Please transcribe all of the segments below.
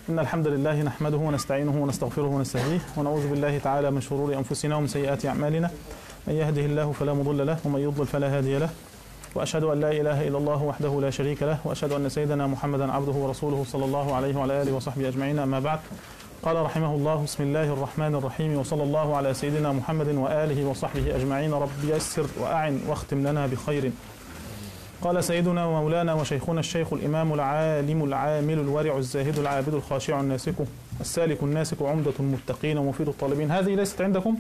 إن الحمد لله نحمده ونستعينه ونستغفره ونستهديه ونعوذ بالله تعالى من شرور أنفسنا ومن سيئات أعمالنا. من يهده الله فلا مضل له ومن يضلل فلا هادي له، وأشهد أن لا إله إلا الله وحده لا شريك له، وأشهد أن سيدنا محمدا عبده ورسوله صلى الله عليه وعلى آله وصحبه أجمعين. أما بعد، قال رحمه الله: بسم الله الرحمن الرحيم، وصلى الله على سيدنا محمد وآله وصحبه أجمعين. رب يسر وأعن واختم لنا بخير. قال سيدنا ومولانا وشيخنا الشيخ الإمام العالم العامل الورع الزاهد العابد الخاشع الناسك السالك الناسك عمدة المتقين ومفيد الطالبين. هذه ليست عندكم؟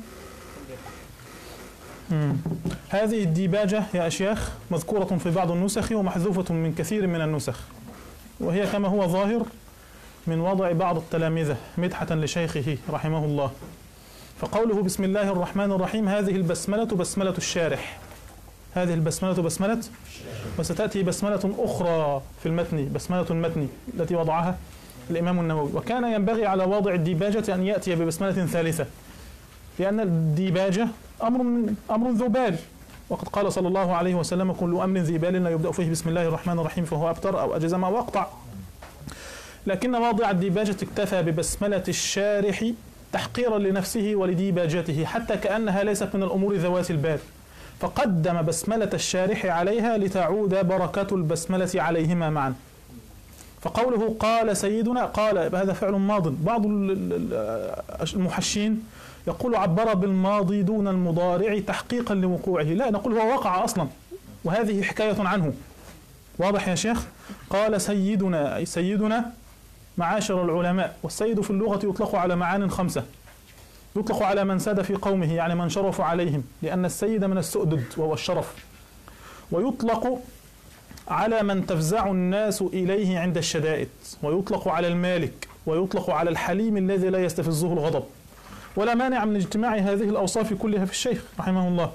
هذه الديباجة يا أشياخ مذكورة في بعض النسخ ومحذوفة من كثير من النسخ، وهي كما هو ظاهر من وضع بعض التلامذة مدحة لشيخه رحمه الله. فقوله بسم الله الرحمن الرحيم، هذه البسملة بسملة الشارح، هذه البسملة بسملة، وستأتي بسملة أخرى في المتن، بسملة المتن التي وضعها الإمام النووي. وكان ينبغي على واضع الديباجة أن يأتي ببسملة ثالثة، لأن الديباجة أمر ذو بال، وقد قال صلى الله عليه وسلم: كل أمر ذي بال لا يبدأ فيه بسم الله الرحمن الرحيم فهو أبتر أو أجزم أو أقطع. لكن واضع الديباجة اكتفى ببسملة الشارح تحقيرا لنفسه ولديباجته، حتى كأنها ليست من الأمور ذوات البال، فقدم بسملة الشارح عليها لتعود بركة البسملة عليهما معا. فقوله قال سيدنا، قال هذا فعل ماض. بعض المحشين يقول عبر بالماضي دون المضارع تحقيقا لوقوعه، لا، نقول هو وقع أصلا، وهذه حكاية عنه. واضح يا شيخ؟ قال سيدنا، أي سيدنا معاشر العلماء. والسيد في اللغة يطلق على معان 5. يطلق على من ساد في قومه، يعني من شرف عليهم، لأن السيد من السؤدد وهو الشرف. ويطلق على من تفزع الناس إليه عند الشدائد، ويطلق على المالك، ويطلق على الحليم الذي لا يستفزه الغضب. ولا مانع من اجتماع هذه الأوصاف كلها في الشيخ رحمه الله.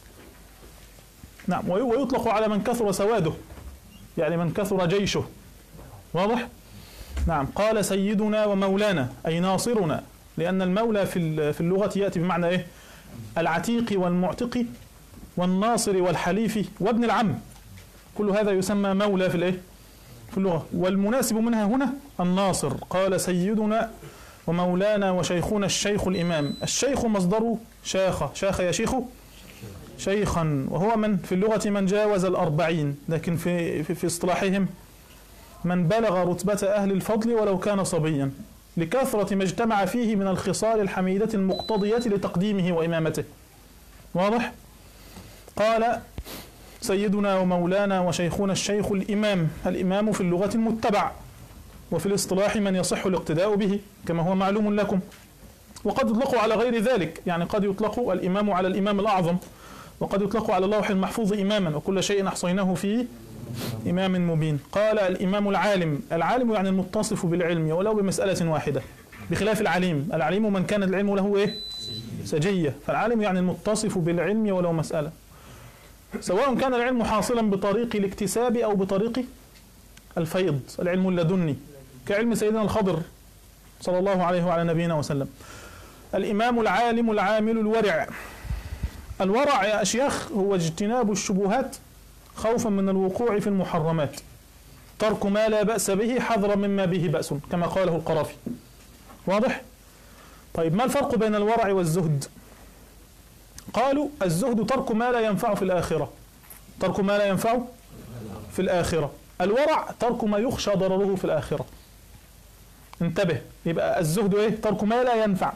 نعم. ويطلق على من كثر سواده، يعني من كثر جيشه. واضح؟ نعم. قال سيدنا ومولانا، أي ناصرنا، لأن المولى في اللغة يأتي بمعنى إيه؟ العتيق والمعتق والناصر والحليف وابن العم، كل هذا يسمى مولى في الإيه؟ في اللغة. والمناسب منها هنا الناصر. قال سيدنا ومولانا وشيخنا الشيخ الإمام. الشيخ مصدر شاخ، شاخ يشيخ شيخا، وهو من في اللغة من جاوز 40، لكن في اصطلاحهم من بلغ رتبة أهل الفضل ولو كان صبيا، لكثرة ما اجتمع فيه من الخصال الحميدة المقتضية لتقديمه وإمامته. واضح؟ قال سيدنا ومولانا وشيخنا الشيخ الإمام. الإمام في اللغة المتبع، وفي الاصطلاح من يصح الاقتداء به كما هو معلوم لكم. وقد يطلق على غير ذلك، يعني قد يطلق الإمام على الإمام الأعظم، وقد يطلق على اللوح المحفوظ إماما، وكل شيء أحصيناه في إمام مبين. قال الإمام العالم. العالم يعني المتصف بالعلم ولو بمسألة واحدة، بخلاف العليم. العليم من كان العلم له إيه؟ سجية. فالعالم يعني المتصف بالعلم ولو مسألة، سواء كان العلم حاصلا بطريق الاكتساب أو بطريق الفيض، العلم اللدني، كعلم سيدنا الخضر صلى الله عليه وعلى نبينا وسلم. الإمام العالم العامل الورع. الورع يا أشياخ هو اجتناب الشبهات خوفا من الوقوع في المحرمات، ترك ما لا بأس به حذرا مما به بأس، كما قاله القرافي. واضح؟ طيب، ما الفرق بين الورع والزهد؟ قالوا الزهد ترك ما لا ينفع في الآخرة، ترك ما لا ينفع في الآخرة. الورع ترك ما يخشى ضرره في الآخرة. انتبه، يبقى الزهد ايه؟ ترك ما لا ينفع،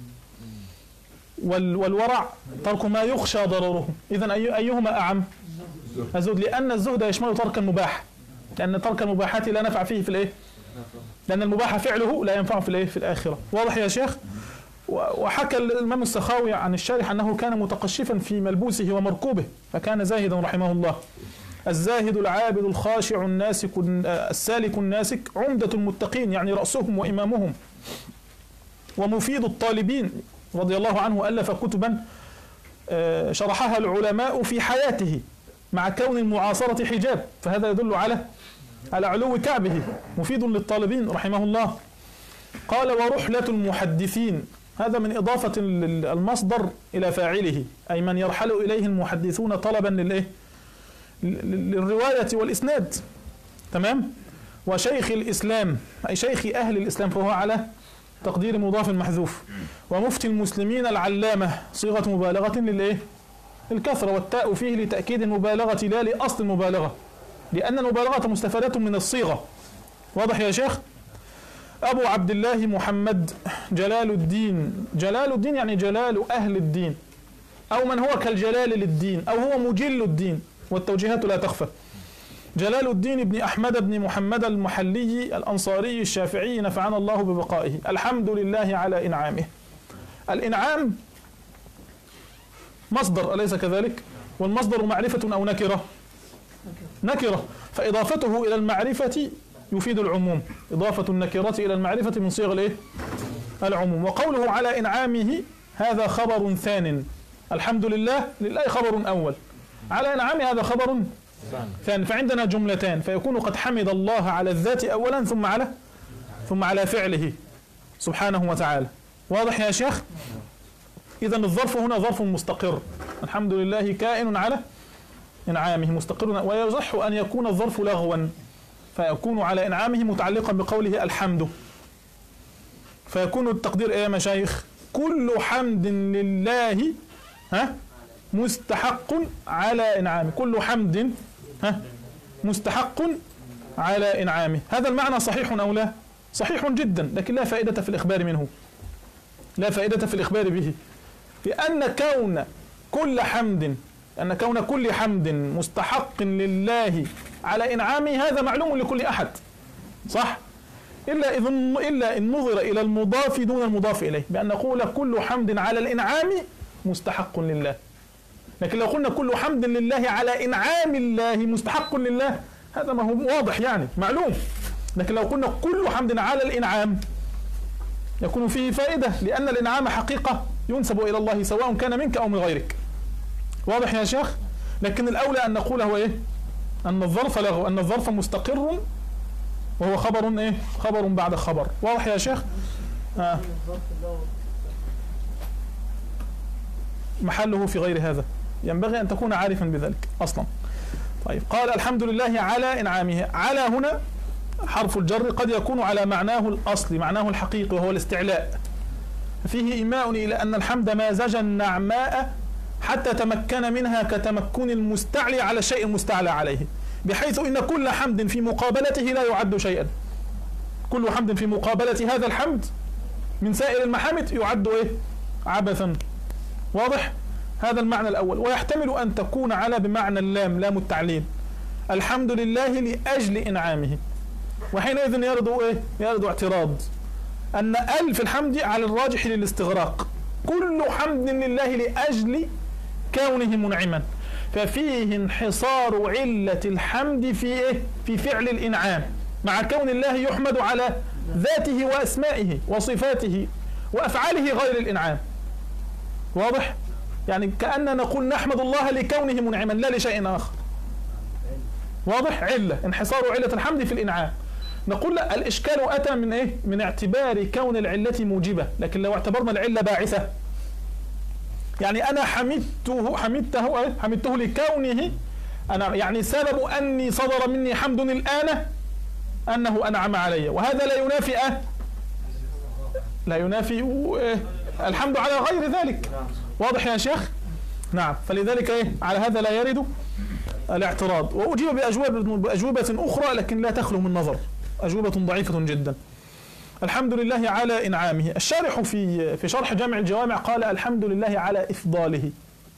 والورع ترك ما يخشى ضرره. إذن أيهما أعم؟ الزهد، لأن الزهد يشمل ترك المباح، لأن ترك المباحات لا نفع فيه في الإيه؟ لأن المباح فعله لا ينفع في الإيه؟ في الآخرة. واضح يا شيخ؟ وحكى الإمام السخاوي عن الشارح أنه كان متقشفا في ملبوسه ومركوبه، فكان زاهدا رحمه الله. الزاهد العابد الخاشع الناسك السالك الناسك عمدة المتقين، يعني رأسهم وإمامهم، ومفيد الطالبين رضي الله عنه. ألف كتبا شرحها العلماء في حياته مع كون المعاصرة حجاب، فهذا يدل على علو كعبه. مفيد للطالبين رحمه الله. قال ورحلة المحدثين. هذا من إضافة المصدر إلى فاعله، أي من يرحل إليه المحدثون طلبا للرواية والإسناد. تمام. وشيخ الإسلام أي شيخ أهل الإسلام فهو على تقدير مضاف محذوف، ومفتي المسلمين العلامة صيغة مبالغة للإيه؟ الكثرة، والتاء فيه لتأكيد المبالغة لا لأصل المبالغة، لأن المبالغة مستفادة من الصيغة. واضح يا شيخ؟ أبو عبد الله محمد جلال الدين، جلال الدين يعني جلال أهل الدين، أو من هو كالجلال للدين، أو هو مجل الدين، والتوجيهات لا تخفى. جلال الدين بن أحمد بن محمد المحلي الأنصاري الشافعي نفعنا الله ببقائه. الحمد لله على إنعامه. الإنعام مصدر أليس كذلك؟ والمصدر معرفة أو نكرة؟ نكرة، فإضافته إلى المعرفة يفيد العموم. إضافة النكرة إلى المعرفة من صيغ الإيه؟ العموم. وقوله على إنعامه هذا خبر ثان. الحمد لله خبر أول، على إنعامه هذا خبر ثاني، فعندنا جملتان، فيكون قد حمد الله على الذات أولا ثم على فعله سبحانه وتعالى. واضح يا شيخ؟ إذن الظرف هنا ظرف مستقر، الحمد لله كائن على إنعامه مستقر. ويصح أن يكون الظرف لغوا فيكون على إنعامه متعلقا بقوله الحمد، فيكون التقدير إيه يا مشايخ؟ كل حمد لله مستحق على إنعامه، كل حمد مستحق على إنعامه. هذا المعنى صحيح أو لا؟ صحيح جدا، لكن لا فائدة في الإخبار منه، لا فائدة في الإخبار به، لأن كون كل حمد مستحق لله على إنعامه هذا معلوم لكل أحد، صح؟ إلا إن نظر إلى المضاف دون المضاف إليه، بأن نقول كل حمد على الإنعام مستحق لله. لكن لو قلنا كل حمد لله على إنعام الله مستحق لله، هذا ما هو واضح يعني معلوم. لكن لو قلنا كل حمد على الإنعام يكون فيه فائدة، لأن الإنعام حقيقة ينسب إلى الله سواء كان منك أو من غيرك. واضح يا شيخ؟ لكن الأولى أن نقول هو إيه؟ أن الظرف لغو، أن الظرف مستقر وهو خبر إيه؟ خبر بعد خبر. واضح يا شيخ؟ محله في غير هذا، ينبغي أن تكون عارفا بذلك أصلا. طيب، قال الحمد لله على إنعامه. على هنا حرف الجر قد يكون على معناه الأصلي، معناه الحقيقي، وهو الاستعلاء، فيه إيماء إلى أن الحمد مازج النعماء حتى تمكن منها كتمكن المستعلي على الشيء المستعلى عليه، بحيث إن كل حمد في مقابلته لا يعد شيئا. كل حمد في مقابلة هذا الحمد من سائر المحامد يعد إيه؟ عبثا. واضح؟ هذا المعنى الأول. ويحتمل أن تكون على بمعنى اللام، لام التعليل، الحمد لله لأجل إنعامه، وحينئذ يرد إيه؟ يرد اعتراض أن في الحمد على الراجح للاستغراق، كل حمد لله لأجل كونه منعما، ففيه انحصار علة الحمد في إيه؟ في فعل الإنعام، مع كون الله يحمد على ذاته وأسمائه وصفاته وأفعاله غير الإنعام. واضح؟ يعني كأننا نقول نحمد الله لكونه منعما لا لشيء آخر. واضح؟ علة، انحصار علة الحمد في الإنعام. نقول لا، الإشكال أتى من إيه؟ من اعتبار كون العلة موجبة، لكن لو اعتبرنا العلة باعثة، يعني أنا حمدته لكونه أنا، يعني سبب أني صدر مني حمد الآن أنه أنعم علي، وهذا لا ينافي الحمد على غير ذلك. واضح يا شيخ؟ نعم. فلذلك إيه؟ على هذا لا يرد الاعتراض. وأجيب بأجوبة أخرى لكن لا تخلو من نظر، أجوبة ضعيفة جدا. الحمد لله على إنعامه. الشارح في شرح جامع الجوامع قال الحمد لله على إفضاله.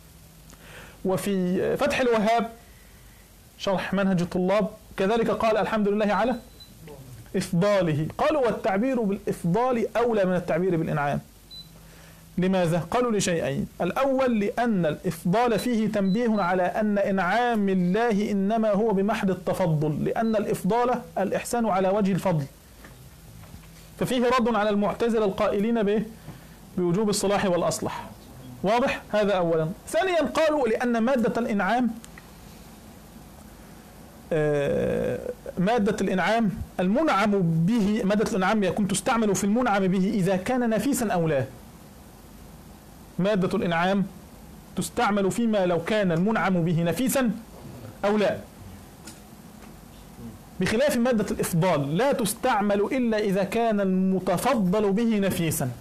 وفي فتح الوهاب شرح منهج الطلاب كذلك قال الحمد لله على إفضاله. قالوا والتعبير بالإفضال أولى من التعبير بالإنعام. لماذا؟ قالوا لشيئين. الأول لأن الإفضال فيه تنبيه على أن إنعام الله إنما هو بمحض التفضل، لأن الإفضال الإحسان على وجه الفضل، ففيه رد على المعتزلة القائلين بوجوب الصلاح والأصلح. واضح؟ هذا أولا. ثانيا قالوا لأن مادة الإنعام مادة الإنعام المنعم به، مادة الإنعام يكون تستعمل في المنعم به إذا كان نفيسا أو لا. مادة الإنعام تستعمل فيما لو كان المنعم به نفيسا أو لا. بخلاف مادة الإفضال لا تستعمل إلا إذا كان المتفضل به نفيسا.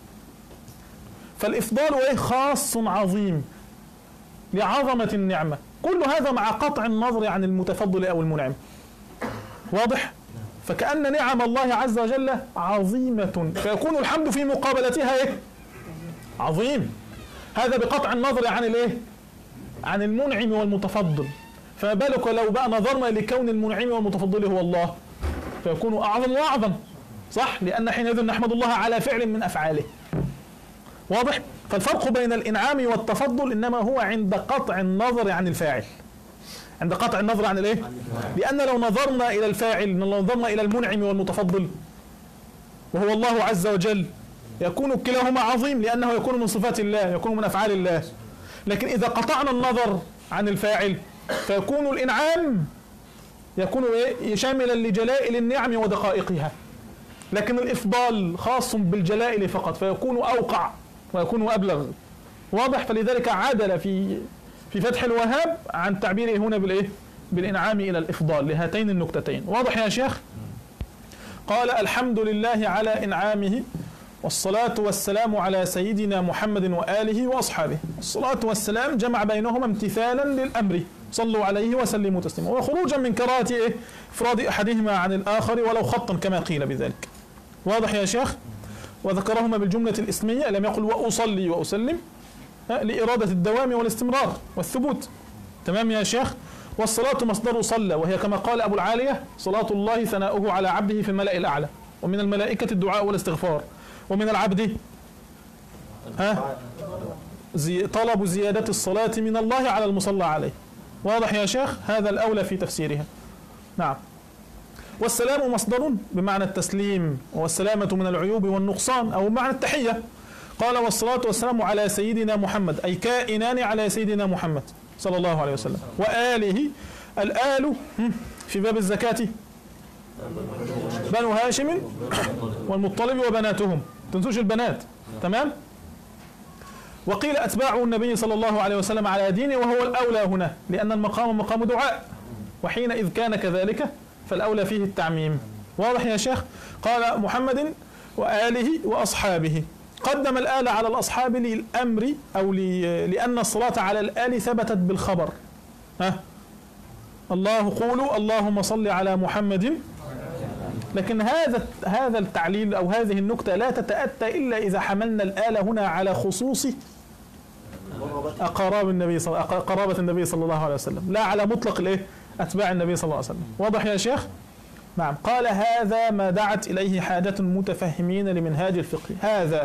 فالإفضال خاص عظيم لعظمة النعمة، كل هذا مع قطع النظر عن المتفضل أو المنعم. واضح؟ فكأن نعم الله عز وجل عظيمة، فيكون الحمد في مقابلتها عظيم. هذا بقطع النظر عن عن المنعم والمتفضل. فما بالك لو بقى نظرنا لكون المنعم والمتفضل هو الله، فيكون أعظم وأعظم. صح؟ لأن حينئذ نحمد الله على فعل من أفعاله. واضح؟ فالفرق بين الإنعام والتفضل إنما هو عند قطع النظر عن الفاعل. عند قطع النظر عن لأن لو نظرنا إلى الفاعل، لو نظرنا إلى المنعم والمتفضل وهو الله عز وجل، يكون كلاهما عظيم لأنه يكون من صفات الله، يكون من أفعال الله. لكن إذا قطعنا النظر عن الفاعل فيكون الإنعام يكون شاملا لجلائل النعم ودقائقها، لكن الإفضال خاص بالجلائل فقط، فيكون أوقع ويكون أبلغ. واضح؟ فلذلك عدل في فتح الوهاب عن تعبيره هنا بالإنعام إلى الإفضال لهاتين النكتتين. واضح يا شيخ؟ قال: الحمد لله على إنعامه، والصلاة والسلام على سيدنا محمد وآله وأصحابه. الصلاة والسلام جمع بينهما امتثالا للأمر، صلوا عليه وسلموا تسليما، وخروجا من كراهة إفراد أحدهما عن الآخر ولو خطا كما قيل بذلك. واضح يا شيخ؟ وذكرهما بالجملة الإسمية، لم يقل وأصلي وأسلم، لإرادة الدوام والاستمرار والثبوت. تمام يا شيخ؟ والصلاة مصدر صلى، وهي كما قال أبو العالية: صلاة الله ثناؤه على عبده في الملأ الأعلى، ومن الملائكة الدعاء والاستغفار، ومن العبد طلب زيادة الصلاة من الله على المصلى عليه. واضح يا شيخ؟ هذا الأولى في تفسيرها. نعم. والسلام مصدر بمعنى التسليم والسلامة من العيوب والنقصان، أو بمعنى التحية. قال: والصلاة والسلام على سيدنا محمد، أي كائنان على سيدنا محمد صلى الله عليه وسلم، وآله. الآل في باب الزكاة بنو هاشم والمطلب وبناتهم، تنسوش البنات. تمام. وقيل أتباع النبي صلى الله عليه وسلم على دينه، وهو الأولى هنا، لأن المقام مقام دعاء، وحينئذ كان كذلك فالأولى فيه التعميم. واضح يا شيخ؟ قال: محمد وآله وأصحابه. قدم الآل على الأصحاب للأمر، أو لأن الصلاة على الآل ثبتت بالخبر. الله قولوا اللهم صل على محمد. لكن هذا التعليل أو هذه النكتة لا تتأتى إلا إذا حملنا الآل هنا على خصوص قرابة النبي صلى الله عليه وسلم، لا على مطلق أتباع النبي صلى الله عليه وسلم. واضح يا شيخ؟ نعم. قال: هذا ما دعت إليه حاجة المتفهمين لمنهاج الفقه.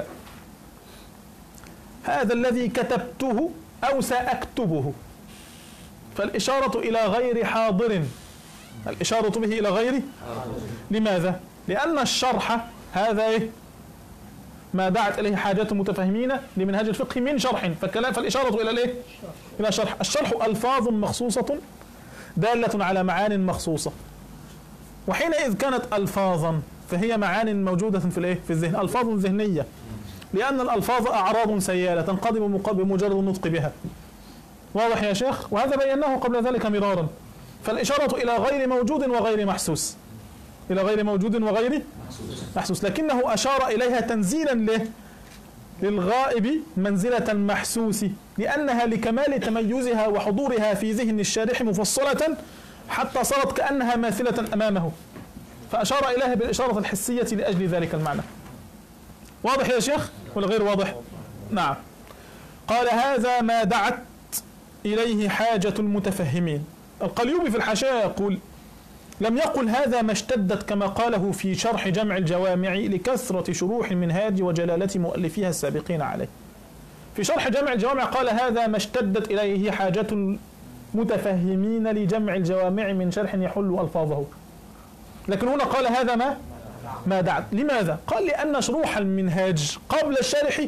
هذا الذي كتبته أو سأكتبه، فالإشارة إلى غير حاضر، الإشارة به إلى غير. لماذا؟ لأن الشرح هذا ما دعت إليه حاجات المتفهمين لمنهاج الفقه من شرح، فالإشارة إلى إلى شرح. الشرح ألفاظ مخصوصة دالة على معان مخصوصة، وحينئذ كانت ألفاظا فهي معان موجودة في الذهن، ألفاظ ذهنية، لأن الألفاظ أعراض سيالة تنقضي بمجرد النطق بها. واضح يا شيخ؟ وهذا بيناه قبل ذلك مرارا. فالإشارة إلى غير موجود وغير محسوس، إلى غير موجود وغير محسوس، لكنه أشار إليها تنزيلا للغائب منزلة محسوس، لأنها لكمال تميزها وحضورها في ذهن الشارح مفصلة حتى صارت كأنها ماثلة أمامه، فأشار إليها بالإشارة الحسية لأجل ذلك المعنى. واضح يا شيخ ولا غير واضح؟ نعم. قال: هذا ما دعت إليه حاجة المتفهمين. القليوبي في الحاشية يقول: لم يقل هذا ما اشتدت كما قاله في شرح جمع الجوامع لكثرة شروح المنهاج وجلالة مؤلفيها السابقين عليه. في شرح جمع الجوامع قال: هذا ما اشتدت إليه حاجة المتفهمين لجمع الجوامع من شرح يحل ألفاظه. لكن هنا قال: هذا ما دعت. لماذا؟ قال: لأن شروح المنهاج قبل الشارح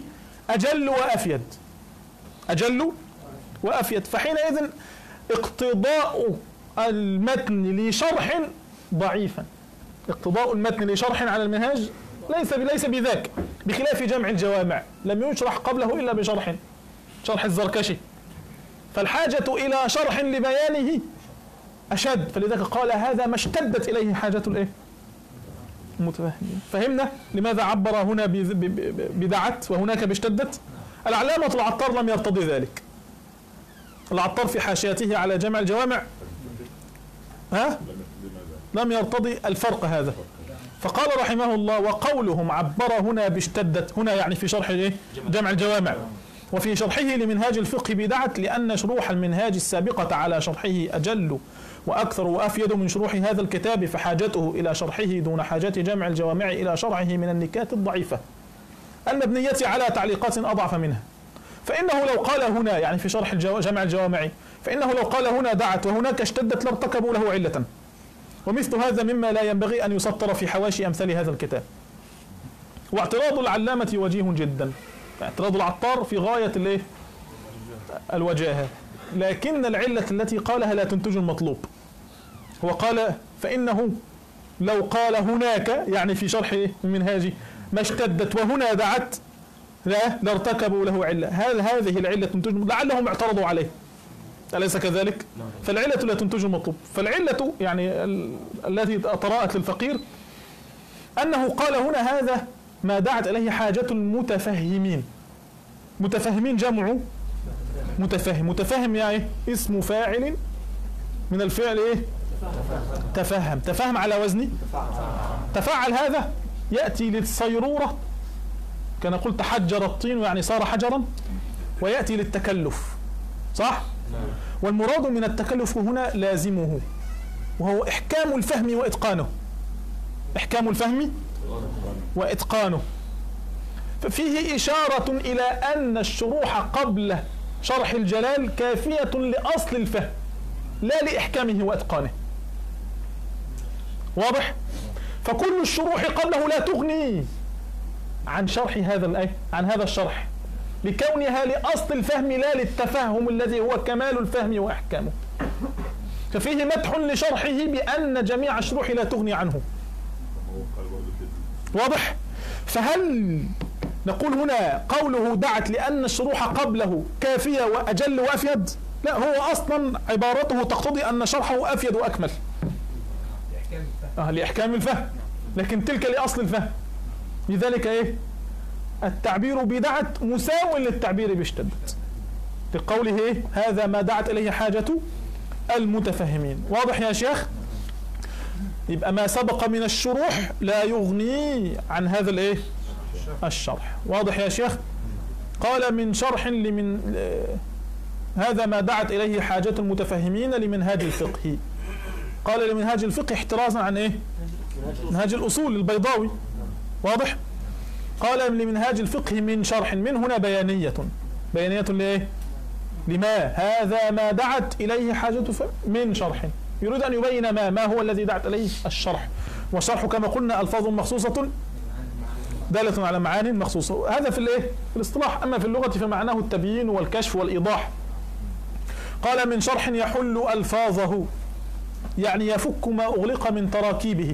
أجل وأفيد، فحينئذ اقتضاء المتن لشرح ضعيفا، اقتضاء المتن لشرح على المنهاج ليس بذاك، بخلاف جمع الجوامع لم يشرح قبله إلا شرح الزركشي، فالحاجة إلى شرح لبيانه أشد، فلذلك قال هذا ما اشتدت إليه حاجة الإيه؟ المتفهمين. فهمنا لماذا عبر هنا بدعت وهناك باشتدت؟ العلامة العطار لم يرتضي ذلك. العطار في حاشيته على جمع الجوامع لم يرتضي الفرق هذا، فقال رحمه الله: وقولهم عبر هنا باشتدت، هنا يعني في شرح جمع الجوامع، وفي شرحه لمنهاج الفقه بدعت، لأن شروح المنهاج السابقة على شرحه أجل وأكثر وأفيد من شروح هذا الكتاب، فحاجته إلى شرحه دون حاجة جمع الجوامع إلى شرحه من النكات الضعيفة المبنية على تعليقات أضعف منها. فإنه لو قال هنا يعني في شرح جمع الجوامع، فإنه لو قال هنا دعت وهناك اشتدت لارتكبوا له علة، ومثل هذا مما لا ينبغي أن يسطر في حواشي أمثال هذا الكتاب. واعتراض العلامة وجيه جدا، اعتراض العطار في غاية الوجاهة، لكن العلة التي قالها لا تنتج المطلوب. هو قال فإنه لو قال هناك يعني في شرح المنهاج ما اشتدت وهنا دعت لارتكبوا له علة، هذه العلة تنتج، لعلهم اعترضوا عليه، أليس كذلك؟ فالعلة لا تنتج المطلوب. فالعلة يعني التي طرأت للفقير أنه قال هنا هذا ما دعت إليه حاجة المتفهمين. متفهمين جمع متفهم، متفهم يعني اسم فاعل من الفعل تفهم، تفهم على وزن تفعل. هذا يأتي للصيرورة، كان قلت تحجر الطين يعني صار حجرا، ويأتي للتكلف، صح؟ والمراد من التكلف هنا لازمه، وهو إحكام الفهم وإتقانه. إحكام الفهم وإتقانه. ففيه إشارة إلى أن الشروح قبل شرح الجلال كافية لأصل الفهم لا لإحكامه وإتقانه. واضح؟ فكل الشروح قبله لا تغني عن شرح عن هذا الشرح، لكونها لأصل الفهم لا للتفهم الذي هو كمال الفهم وإحكامه. ففيه مدح لشرحه بأن جميع الشروح لا تغني عنه. واضح؟ فهل نقول هنا قوله دعت لأن الشروح قبله كافية وأجل وأفيد؟ لا، هو أصلا عبارته تقتضي أن شرحه أفيد وأكمل لإحكام الفهم، لكن تلك لأصل الفهم. لذلك التعبير بدعت مساو للتعبير باشتدت، لقوله هذا ما دعت إليه حاجة المتفهمين. واضح يا شيخ؟ يبقى ما سبق من الشروح لا يغني عن هذا الشرح. واضح يا شيخ؟ قال من شرح لمن هذا ما دعت إليه حاجة المتفهمين لمنهاج الفقه. قال لمنهاج الفقه احترازا عن منهاج الأصول البيضاوي. واضح؟ قال لمنهاج الفقه من شرح، من هنا بيانية لما هذا ما دعت إليه حاجة من شرح، يريد أن يبين ما هو الذي دعت إليه الشرح. والشرح كما قلنا ألفاظ مخصوصة دالة على معان مخصوصة، هذا في الاصطلاح. أما في اللغة فمعناه التبيين والكشف والإيضاح. قال من شرح يحل ألفاظه، يعني يفك ما أغلق من تراكيبه.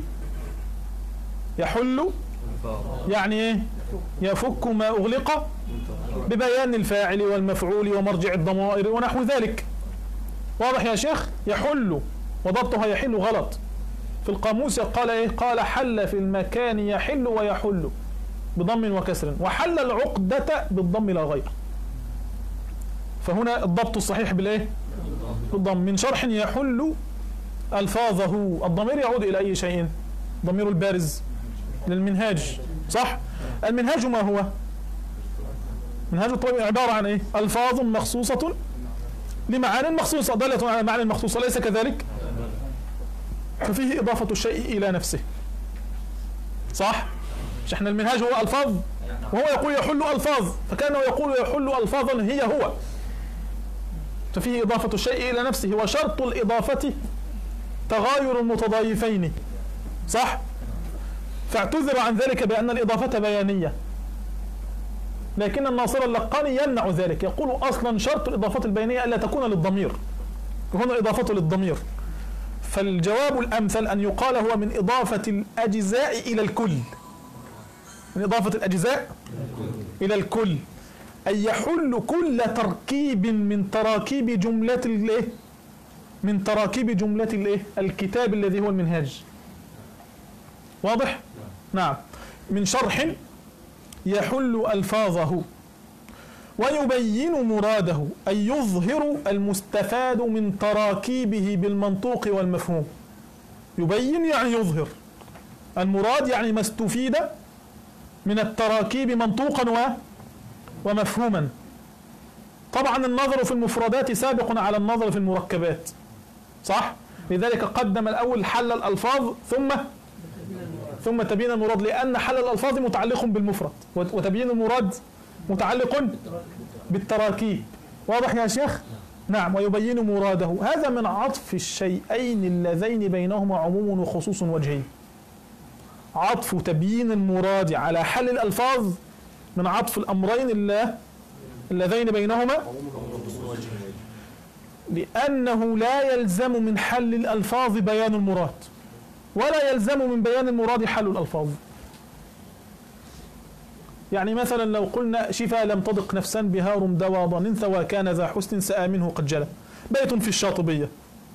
يحل يعني يفك ما أغلق ببيان الفاعل والمفعول ومرجع الضمائر ونحو ذلك. واضح يا شيخ؟ يحل وضبطها يحل غلط. في القاموس قال حل في المكان يحل ويحل بضم وكسر، وحل العقدة بالضم لا غير. فهنا الضبط الصحيح بالضم. من شرح يحل ألفاظه، الضمير يعود إلى أي شيء؟ ضمير البارز للمنهاج، صح؟ المنهاج ما هو؟ منهاج الطالب عبارة عن ألفاظ مخصوصة لمعان مخصوصة دالة على معان مخصوصة، ليس كذلك؟ ففيه إضافة الشيء إلى نفسه، صح؟ مش احنا المنهاج هو ألفاظ، وهو يقول يحل ألفاظ، فكانه يقول يحل ألفاظا هي هو، ففيه إضافة الشيء إلى نفسه. وشرط الإضافة تغاير المتضايفين، صح؟ فاعتذر عن ذلك بأن الإضافة بيانية، لكن الناصر اللقاني يمنع ذلك، يقول أصلا شرط الإضافة البيانية ألا تكون للضمير، وهنا الإضافة للضمير. فالجواب الأمثل أن يقال هو من إضافة الأجزاء إلى الكل، من إضافة الأجزاء إلى الكل، أي يحل كل تركيب من تراكيب جملة من تراكيب جملة الايه الكتاب الذي هو المنهاج. واضح؟ نعم. من شرح يحل ألفاظه ويبين مراده، أي يظهر المستفاد من تراكيبه بالمنطوق والمفهوم. يبين يعني يظهر، المراد يعني ما استفيد من التراكيب منطوقا ومفهوما. طبعا النظر في المفردات سابق على النظر في المركبات، صح؟ لذلك قدم الأول حل الألفاظ ثم تبيين المراد، لأن حل الألفاظ متعلق بالمفرد وتبيين المراد متعلق بالتراكيب. واضح يا شيخ؟ نعم. ويبين مراده، هذا من عطف الشيئين اللذين بينهما عموم وخصوص وجهين. عطف تبيين المراد على حل الألفاظ من عطف الأمرين اللذين بينهما، لأنه لا يلزم من حل الألفاظ بيان المراد، ولا يلزم من بيان المراد حل الألفاظ. يعني مثلا لو قلنا شفا لم تضق نفسا بها رمدوى ضننث وكان ذا حسن سأى منه قد جلى، بيت في الشاطبية.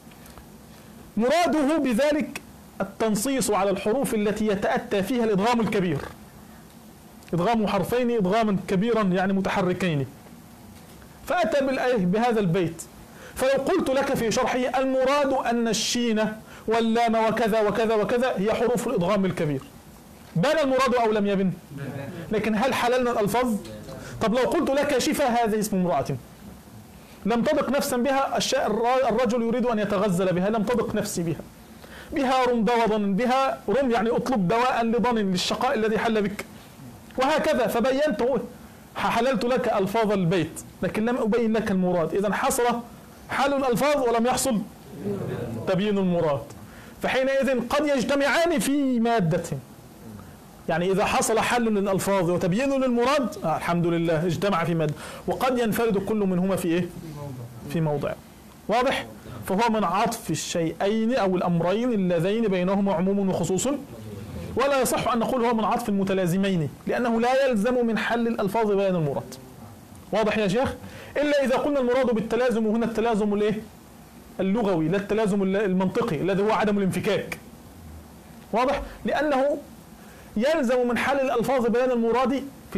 مراده بذلك التنصيص على الحروف التي يتأتى فيها الإدغام الكبير، إدغام حرفين إدغاما كبيرا يعني متحركين، فأتى بهذا البيت. فلو قلت لك في شرحه المراد أن الشين واللام وكذا وكذا وكذا هي حروف الإدغام الكبير، بان المراد أو لم يبن؟ لكن هل حللنا الألفاظ؟ طب لو قلت لك شفا هذا اسم امرأة لم تضق نفسا بها، الرجل يريد أن يتغزل بها، لم تضق نفسي بها رم ضن، بها رم يعني اطلب دواء لضن للشقاء الذي حل بك، وهكذا. فبينت حللت لك ألفاظ البيت لكن لم أبين لك المراد. إذن حصل حل الألفاظ ولم يحصل تبيين المراد، فحينئذ قد يجتمعان في مادة. يعني إذا حصل حل للألفاظ وتبيين للمراد الحمد لله اجتمع في مادة، وقد ينفرد كل منهما في إيه؟ في موضع. واضح؟ فهو من عطف الشيئين أو الأمرين اللذين بينهما عموم وخصوص، ولا يصح أن نقول هو من عطف المتلازمين، لأنه لا يلزم من حل الألفاظ بيان المراد. واضح يا شيخ؟ إلا إذا قلنا المراد بالتلازم وهنا التلازم الإيه؟ اللغوي، لا التلازم المنطقي الذي هو عدم الانفكاك. واضح؟ لأنه يلزم من حل الألفاظ بيان المراد في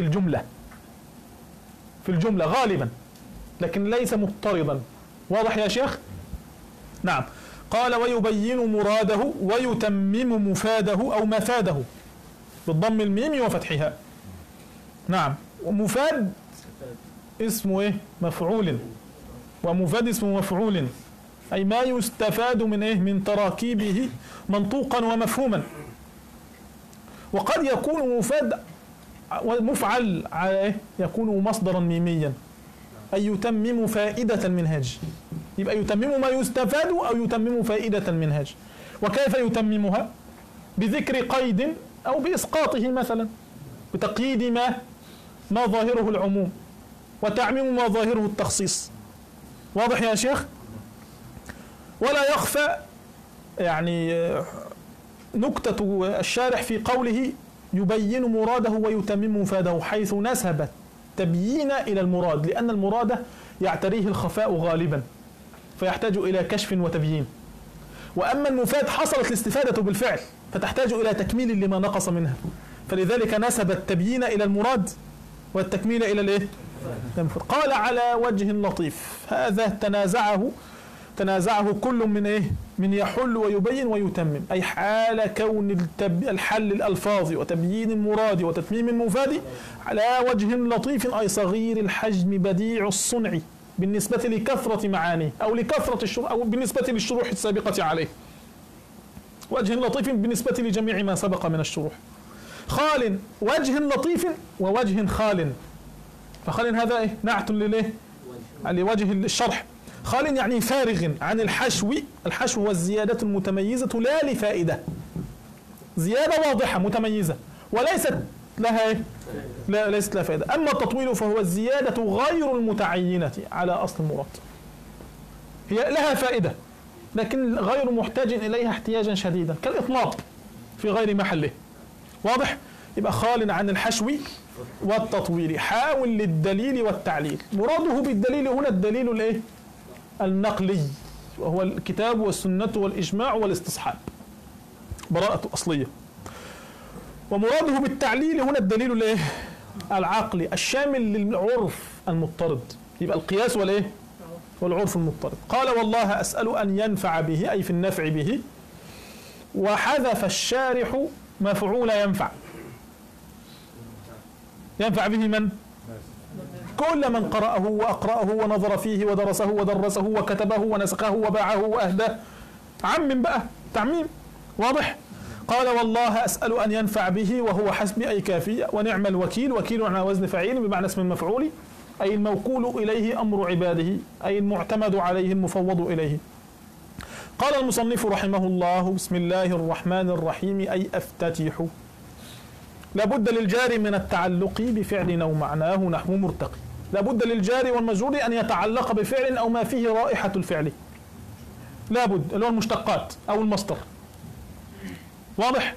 الجملة غالبا، لكن ليس مضطردا. واضح يا شيخ؟ نعم. قال ويبين مراده ويتمم مفاده أو مفاده بالضم الميم وفتحها. نعم. ومفاد اسمه إيه؟ مفعول، ومفاد اسمه مفعول، أي ما يستفاد من إيه؟ من تراكيبه منطوقا ومفهوما. وقد يكون مفاد مفعل على إيه؟ يكون مصدرا ميميا، أي يتمم فائدة المنهاج. يبقى يتمم ما يستفاد أو يتمم فائدة المنهاج. وكيف يتممها؟ بذكر قيد أو بإسقاطه مثلا، بتقييد ما ظاهره العموم وتعميم ما ظاهره التخصيص. واضح يا شيخ؟ ولا يخفى يعني نكتة الشارح في قوله يبين مراده ويتمم مفاده، حيث نسب التبيين إلى المراد، لأن المراد يعتريه الخفاء غالبا فيحتاج إلى كشف وتبيين. وأما المفاد حصلت الاستفادة بالفعل فتحتاج إلى تكميل لما نقص منها، فلذلك نسب التبيين إلى المراد والتكميل إلى الإيه؟ قال على وجه لطيف، هذا تنازعه كل من إيه؟ من يحل ويبين ويتمم، أي حال كون الحل الألفاظ وتبيين المراد وتتميم المفاد على وجه لطيف، أي صغير الحجم بديع الصنع بالنسبة لكثرة معانيه أو لكثرة الشروح أو بالنسبة للشروح السابقة عليه، وجه لطيف بالنسبة لجميع ما سبق من الشروح. خال وجه لطيف ووجه خال، فخال هذا إيه؟ نعت لليه؟ لوجه الشرح. خال يعني فارغ عن الحشو، الحشو هو الزيادة المتميزة لا لفائدة، زيادة واضحة متميزة وليست لها إيه؟ لا ليست لها فائدة. أما التطويل فهو الزيادة غير المتعينة على أصل المراد، هي لها فائدة لكن غير محتاج إليها احتياجا شديدا، كالإطناب في غير محله. واضح؟ يبقى خال عن الحشو والتطويل، حاول للدليل والتعليل. مراده بالدليل هنا الدليل الايه؟ النقلي، وهو الكتاب والسنة والإجماع والاستصحاب، براءة أصلية. ومراده بالتعليل هنا الدليل الايه؟ العقلي الشامل للعرف المضطرد، يبقى القياس والايه؟ والعرف المضطرد. قال والله أسأل أن ينفع به، أي في النفع به. وحذف الشارح مفعول ينفع. ينفع به من؟ كل من قرأه وأقرأه ونظر فيه ودرسه ودرسه وكتبه ونسخه وباعه وأهداه. عمم بقى، تعميم واضح. قال والله أسأل أن ينفع به وهو حسبي أي كافي، ونعم الوكيل، وكيل على وزن فعيل بمعنى اسم المفعول، أي الموكول إليه أمر عباده، أي المعتمد عليه المفوض إليه. قال المصنف رحمه الله بسم الله الرحمن الرحيم أي أفتتح. لابد للجار من التعلق بفعل أو معناه نحو مرتقي. لابد للجار والمجرور أن يتعلق بفعل أو ما فيه رائحة الفعل، لابد، اللي هو المشتقات أو المصدر. واضح؟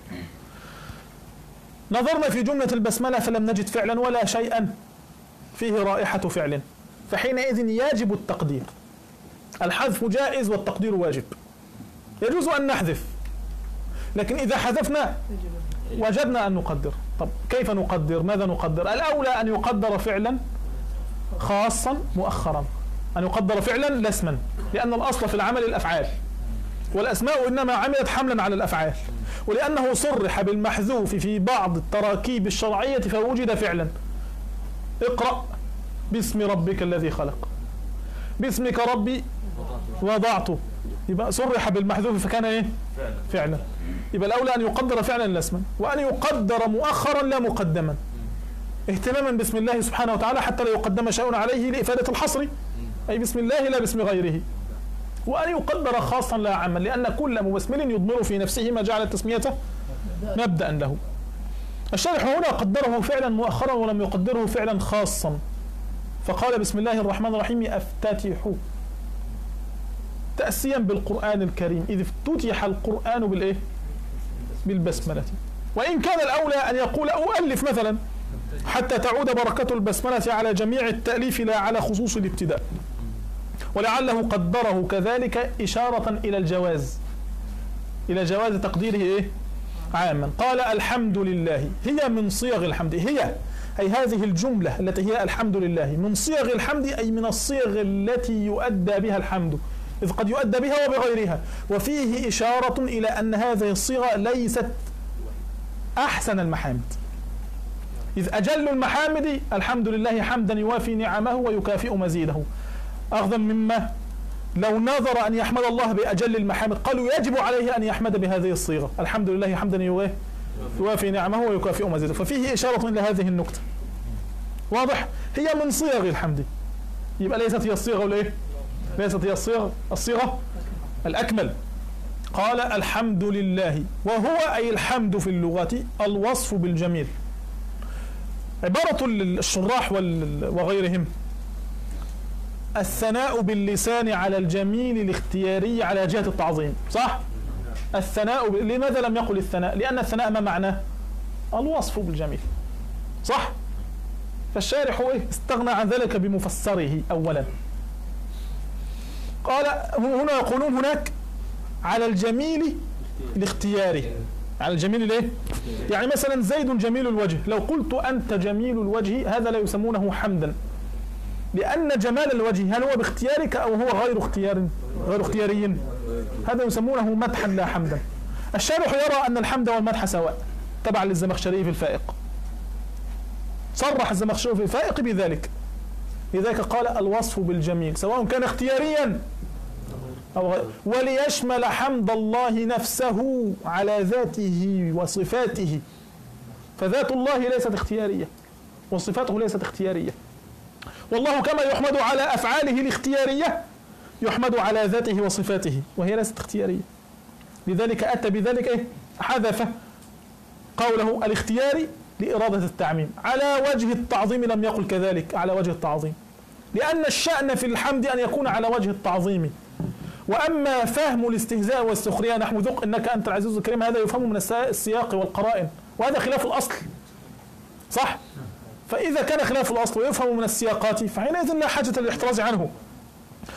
نظرنا في جملة البسملة فلم نجد فعلا ولا شيئا فيه رائحة فعل، فحينئذ يجب التقدير. الحذف جائز والتقدير واجب. يجوز أن نحذف، لكن إذا حذفنا وجدنا أن نقدر. طب كيف نقدر؟ ماذا نقدر؟ الأولى أن يقدر فعلا خاصا مؤخرا، أن يقدر فعلا لا اسما، لأن الأصل في العمل الأفعال، والأسماء إنما عملت حملا على الأفعال، ولأنه صرح بالمحذوف في بعض التراكيب الشرعية فوجد فعلا. اقرأ باسم ربك الذي خلق، باسمك ربي وضعته، يبقى صرح بالمحذوف فكان ايه؟ فعلا. يبقى الأولى أن يقدر فعلا لا اسما، وأن يقدر مؤخرا لا مقدما، اهتماما باسم الله سبحانه وتعالى حتى لا يقدم شيء عليه لإفادة الحصر، أي بسم الله لا باسم غيره. وأن يقدر خاصا لا عاما، لأن كل مبسمل يضمر في نفسه ما جعل تسميته مبدأ له. الشارح هنا قدره فعلا مؤخرا ولم يقدره فعلا خاصا، فقال بسم الله الرحمن الرحيم أفتتح تأسيا بالقرآن الكريم، إذ افتتح القرآن بالإيه؟ بالبسملة. وإن كان الأولى أن يقول أؤلف مثلا حتى تعود بركة البسملة على جميع التأليف لا على خصوص الابتداء، ولعله قدره كذلك إشارة إلى الجواز، إلى جواز تقديره إيه؟ عاما. قال الحمد لله هي من صيغ الحمد، هي أي هذه الجملة التي هي الحمد لله من صيغ الحمد، أي من الصيغ التي يؤدى بها الحمد، إذ قد يؤدى بها وبغيرها. وفيه إشارة إلى أن هذه الصيغة ليست أحسن المحامد، إذ أجل المحامد الحمد لله حمدا يوافي نعمه ويكافئ مزيده، أخذا مما لو نظر أن يحمد الله بأجل المحامد قالوا يجب عليه أن يحمد بهذه الصيغة، الحمد لله حمدا يوافي نعمه ويكافئ مزيده. ففيه إشارة إلى هذه النكتة. واضح؟ هي من صيغ الحمد، يبقى ليست هي الصيغة والإيه؟ ليست هي الصيغة الأكمل. قال الحمد لله، وهو أي الحمد في اللغة الوصف بالجميل. عبارة الشراح وغيرهم الثناء باللسان على الجميل الاختياري على جهة التعظيم، صح؟ الثناء لماذا لم يقل الثناء؟ لأن الثناء ما معناه؟ الوصف بالجميل، صح؟ فالشارح استغنى عن ذلك بمفسره أولا. قال هنا يقولون هناك على الجميل الاختياري، على الجميل الايه؟ يعني مثلا زيد جميل الوجه، لو قلت أنت جميل الوجه هذا لا يسمونه حمدا، لأن جمال الوجه هل هو باختيارك أو هو غير اختياري؟ هذا يسمونه مدحا لا حمدا. الشارح يرى أن الحمد والمدح سواء، تبعا للزمخشري في الفائق، صرح الزمخشري في الفائق بذلك، لذلك قال الوصف بالجميل سواء كان اختياريا أو غير، وليشمل حمد الله نفسه على ذاته وصفاته، فذات الله ليست اختيارية وصفاته ليست اختيارية، والله كما يحمد على أفعاله الاختيارية يحمد على ذاته وصفاته وهي ليست اختيارية. لذلك أتى بذلك حذف قوله الاختياري لإرادة التعميم. على وجه التعظيم لم يقل كذلك على وجه التعظيم، لأن الشأن في الحمد أن يكون على وجه التعظيم، وأما فهم الاستهزاء والسخرية نحو ذق إنك أنت العزيز الكريم هذا يفهم من السياق والقرائن، وهذا خلاف الأصل، صح؟ فإذا كان خلاف الأصل ويفهم من السياقات فحينئذ لا حاجة للاحتراز عنه.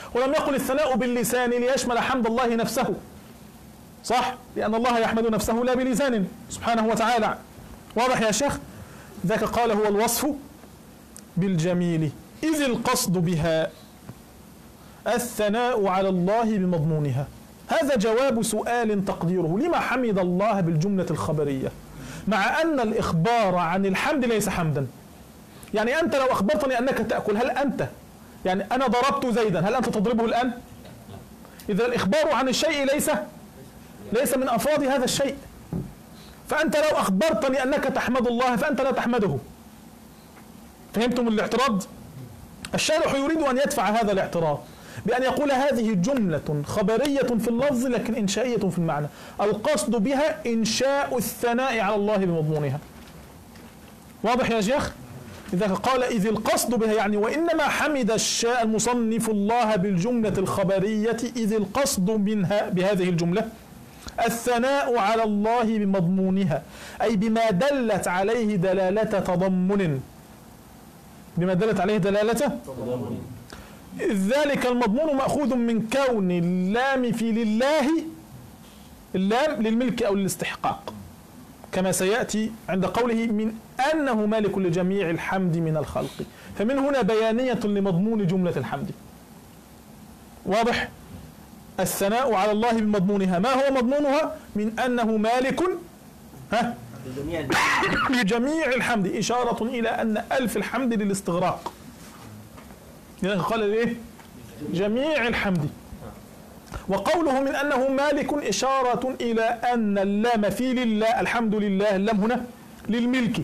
ولم يقل الثناء باللسان ليشمل حمد الله نفسه، صح؟ لأن الله يحمد نفسه لا بلسان سبحانه وتعالى. واضح يا شيخ؟ ذاك قال هو الوصف بالجميل إذ القصد بها الثناء على الله بمضمونها. هذا جواب سؤال تقديره لما حمد الله بالجملة الخبرية، مع أن الإخبار عن الحمد ليس حمدا. يعني أنت لو أخبرتني أنك تأكل، هل أنت يعني أنا ضربت زيدا، هل أنت تضربه الآن؟ إذا الإخبار عن الشيء ليس من أفراد هذا الشيء. فأنت لو أخبرتني أنك تحمد الله فأنت لا تحمده. فهمتم الاعتراض؟ الشارح يريد أن يدفع هذا الاعتراض بأن يقول هذه جملة خبرية في اللفظ لكن إنشائية في المعنى، القصد بها إنشاء الثناء على الله بمضمونها. واضح يا شيخ؟ إذا قال إذ القصد بها يعني وإنما حمد المصنف الله بالجملة الخبرية إذ القصد منها بهذه الجملة الثناء على الله بمضمونها، أي بما دلت عليه دلالة تضمن. بما دلت عليه دلالة تضمن. ذلك المضمون مأخوذ من كون اللام في لله، اللام للملك أو للاستحقاق، كما سيأتي عند قوله من أنه مالك لجميع الحمد من الخلق، فمن هنا بيانية لمضمون جملة الحمد. واضح؟ الثناء على الله بمضمونها، ما هو مضمونها؟ من أنه مالك لجميع الحمد، إشارة إلى أن ألف الحمد للاستغراق. يعني قال إيه؟ جميع الحمد. وقوله من أنه مالك إشارة إلى أن اللام في لله، الحمد لله، اللام هنا للملك.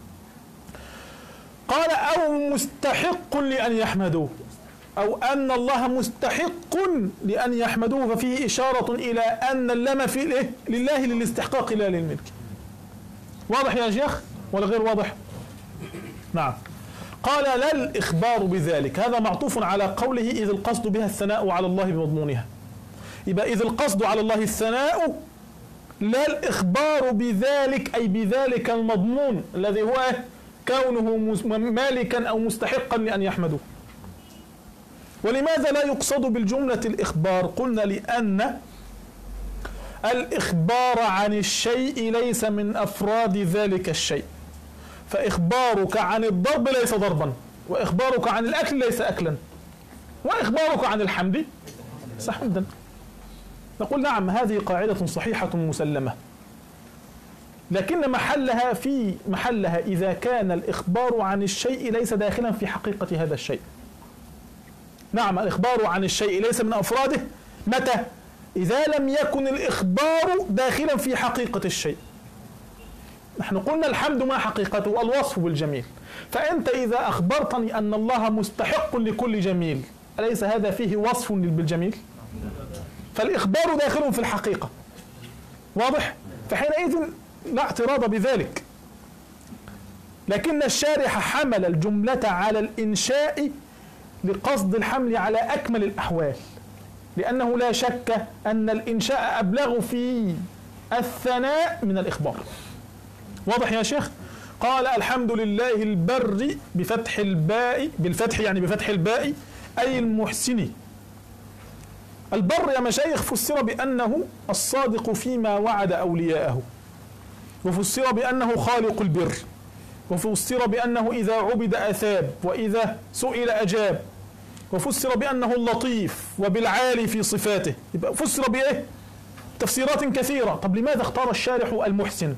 قال أو مستحق لأن يحمدوه، أو أن الله مستحق لأن يحمدوه، ففيه إشارة إلى أن اللام في إيه؟ لله للاستحقاق لا للملك. واضح يا شيخ ولا غير واضح؟ نعم. قال لا الإخبار بذلك، هذا معطوف على قوله إذ القصد بها الثناء على الله بمضمونها. يبقى إذ القصد على الله الثناء، لا الإخبار بذلك أي بذلك المضمون الذي هو كونه مالكا أو مستحقا لأن يحمدوه. ولماذا لا يقصد بالجملة الإخبار؟ قلنا لأن الإخبار عن الشيء ليس من أفراد ذلك الشيء، فإخبارك عن الضرب ليس ضربا، وإخبارك عن الأكل ليس أكلا، وإخبارك عن الحمد ليس حمدا. نقول نعم هذه قاعدة صحيحة مسلمة، لكن محلها إذا كان الإخبار عن الشيء ليس داخلا في حقيقة هذا الشيء. نعم الإخبار عن الشيء ليس من أفراده، متى؟ إذا لم يكن الإخبار داخلا في حقيقة الشيء. نحن قلنا الحمد ما حقيقته؟ الوصف بالجميل. فأنت إذا أخبرتني أن الله مستحق لكل جميل، أليس هذا فيه وصف بالجميل؟ فالإخبار داخل في الحقيقة. واضح؟ فحينئذ لا اعتراض بذلك. لكن الشارح حمل الجملة على الإنشاء لقصد الحمل على أكمل الأحوال، لأنه لا شك أن الإنشاء أبلغ في الثناء من الإخبار. واضح يا شيخ؟ قال الحمد لله البر بفتح الباء، بالفتح يعني بفتح الباء، أي المحسن. البر يا مشايخ فسر بأنه الصادق فيما وعد أولياءه، وفسر بأنه خالق البر، وفسر بأنه إذا عبد أثاب، وإذا سئل أجاب، وفسر بأنه اللطيف وبالعالي في صفاته. يبقى فسر بإيه؟ تفسيرات كثيرة. طب لماذا اختار الشارح المحسن؟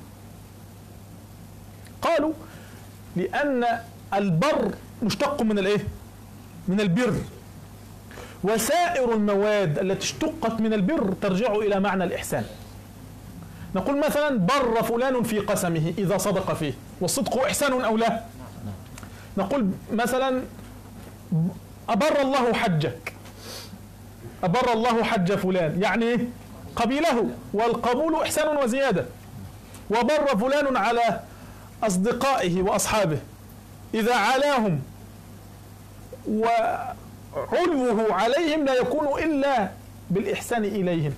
قالوا لأن البر مشتق من الإيه؟ من البر، وسائر المواد التي اشتقت من البر ترجع إلى معنى الإحسان. نقول مثلا بر فلان في قسمه إذا صدق فيه، والصدق إحسان أو لا؟ نقول مثلا أبر الله حجك، أبر الله حج فلان، يعني قبيله، والقبول إحسان وزيادة. وبر فلان على أصدقائه وأصحابه إذا علاهم، وعلوه عليهم لا يكون إلا بالإحسان إليهم.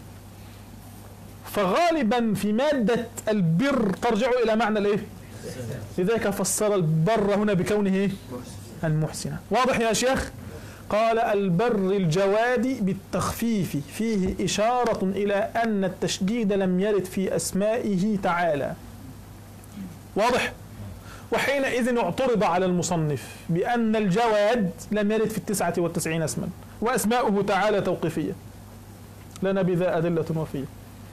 فغالبا في مادة البر ترجع إلى معنى الإيه؟ لذلك فسر البر هنا بكونه المحسن. واضح يا شيخ؟ قال البر الجواد بالتخفيف فيه إشارة إلى أن التشديد لم يرد في أسمائه تعالى. واضح؟ وحينئذ اعترض على المصنف بأن الجواد لم يرد في 99 اسما وأسماؤه تعالى توقيفية، لنا بذا أدلة وفية.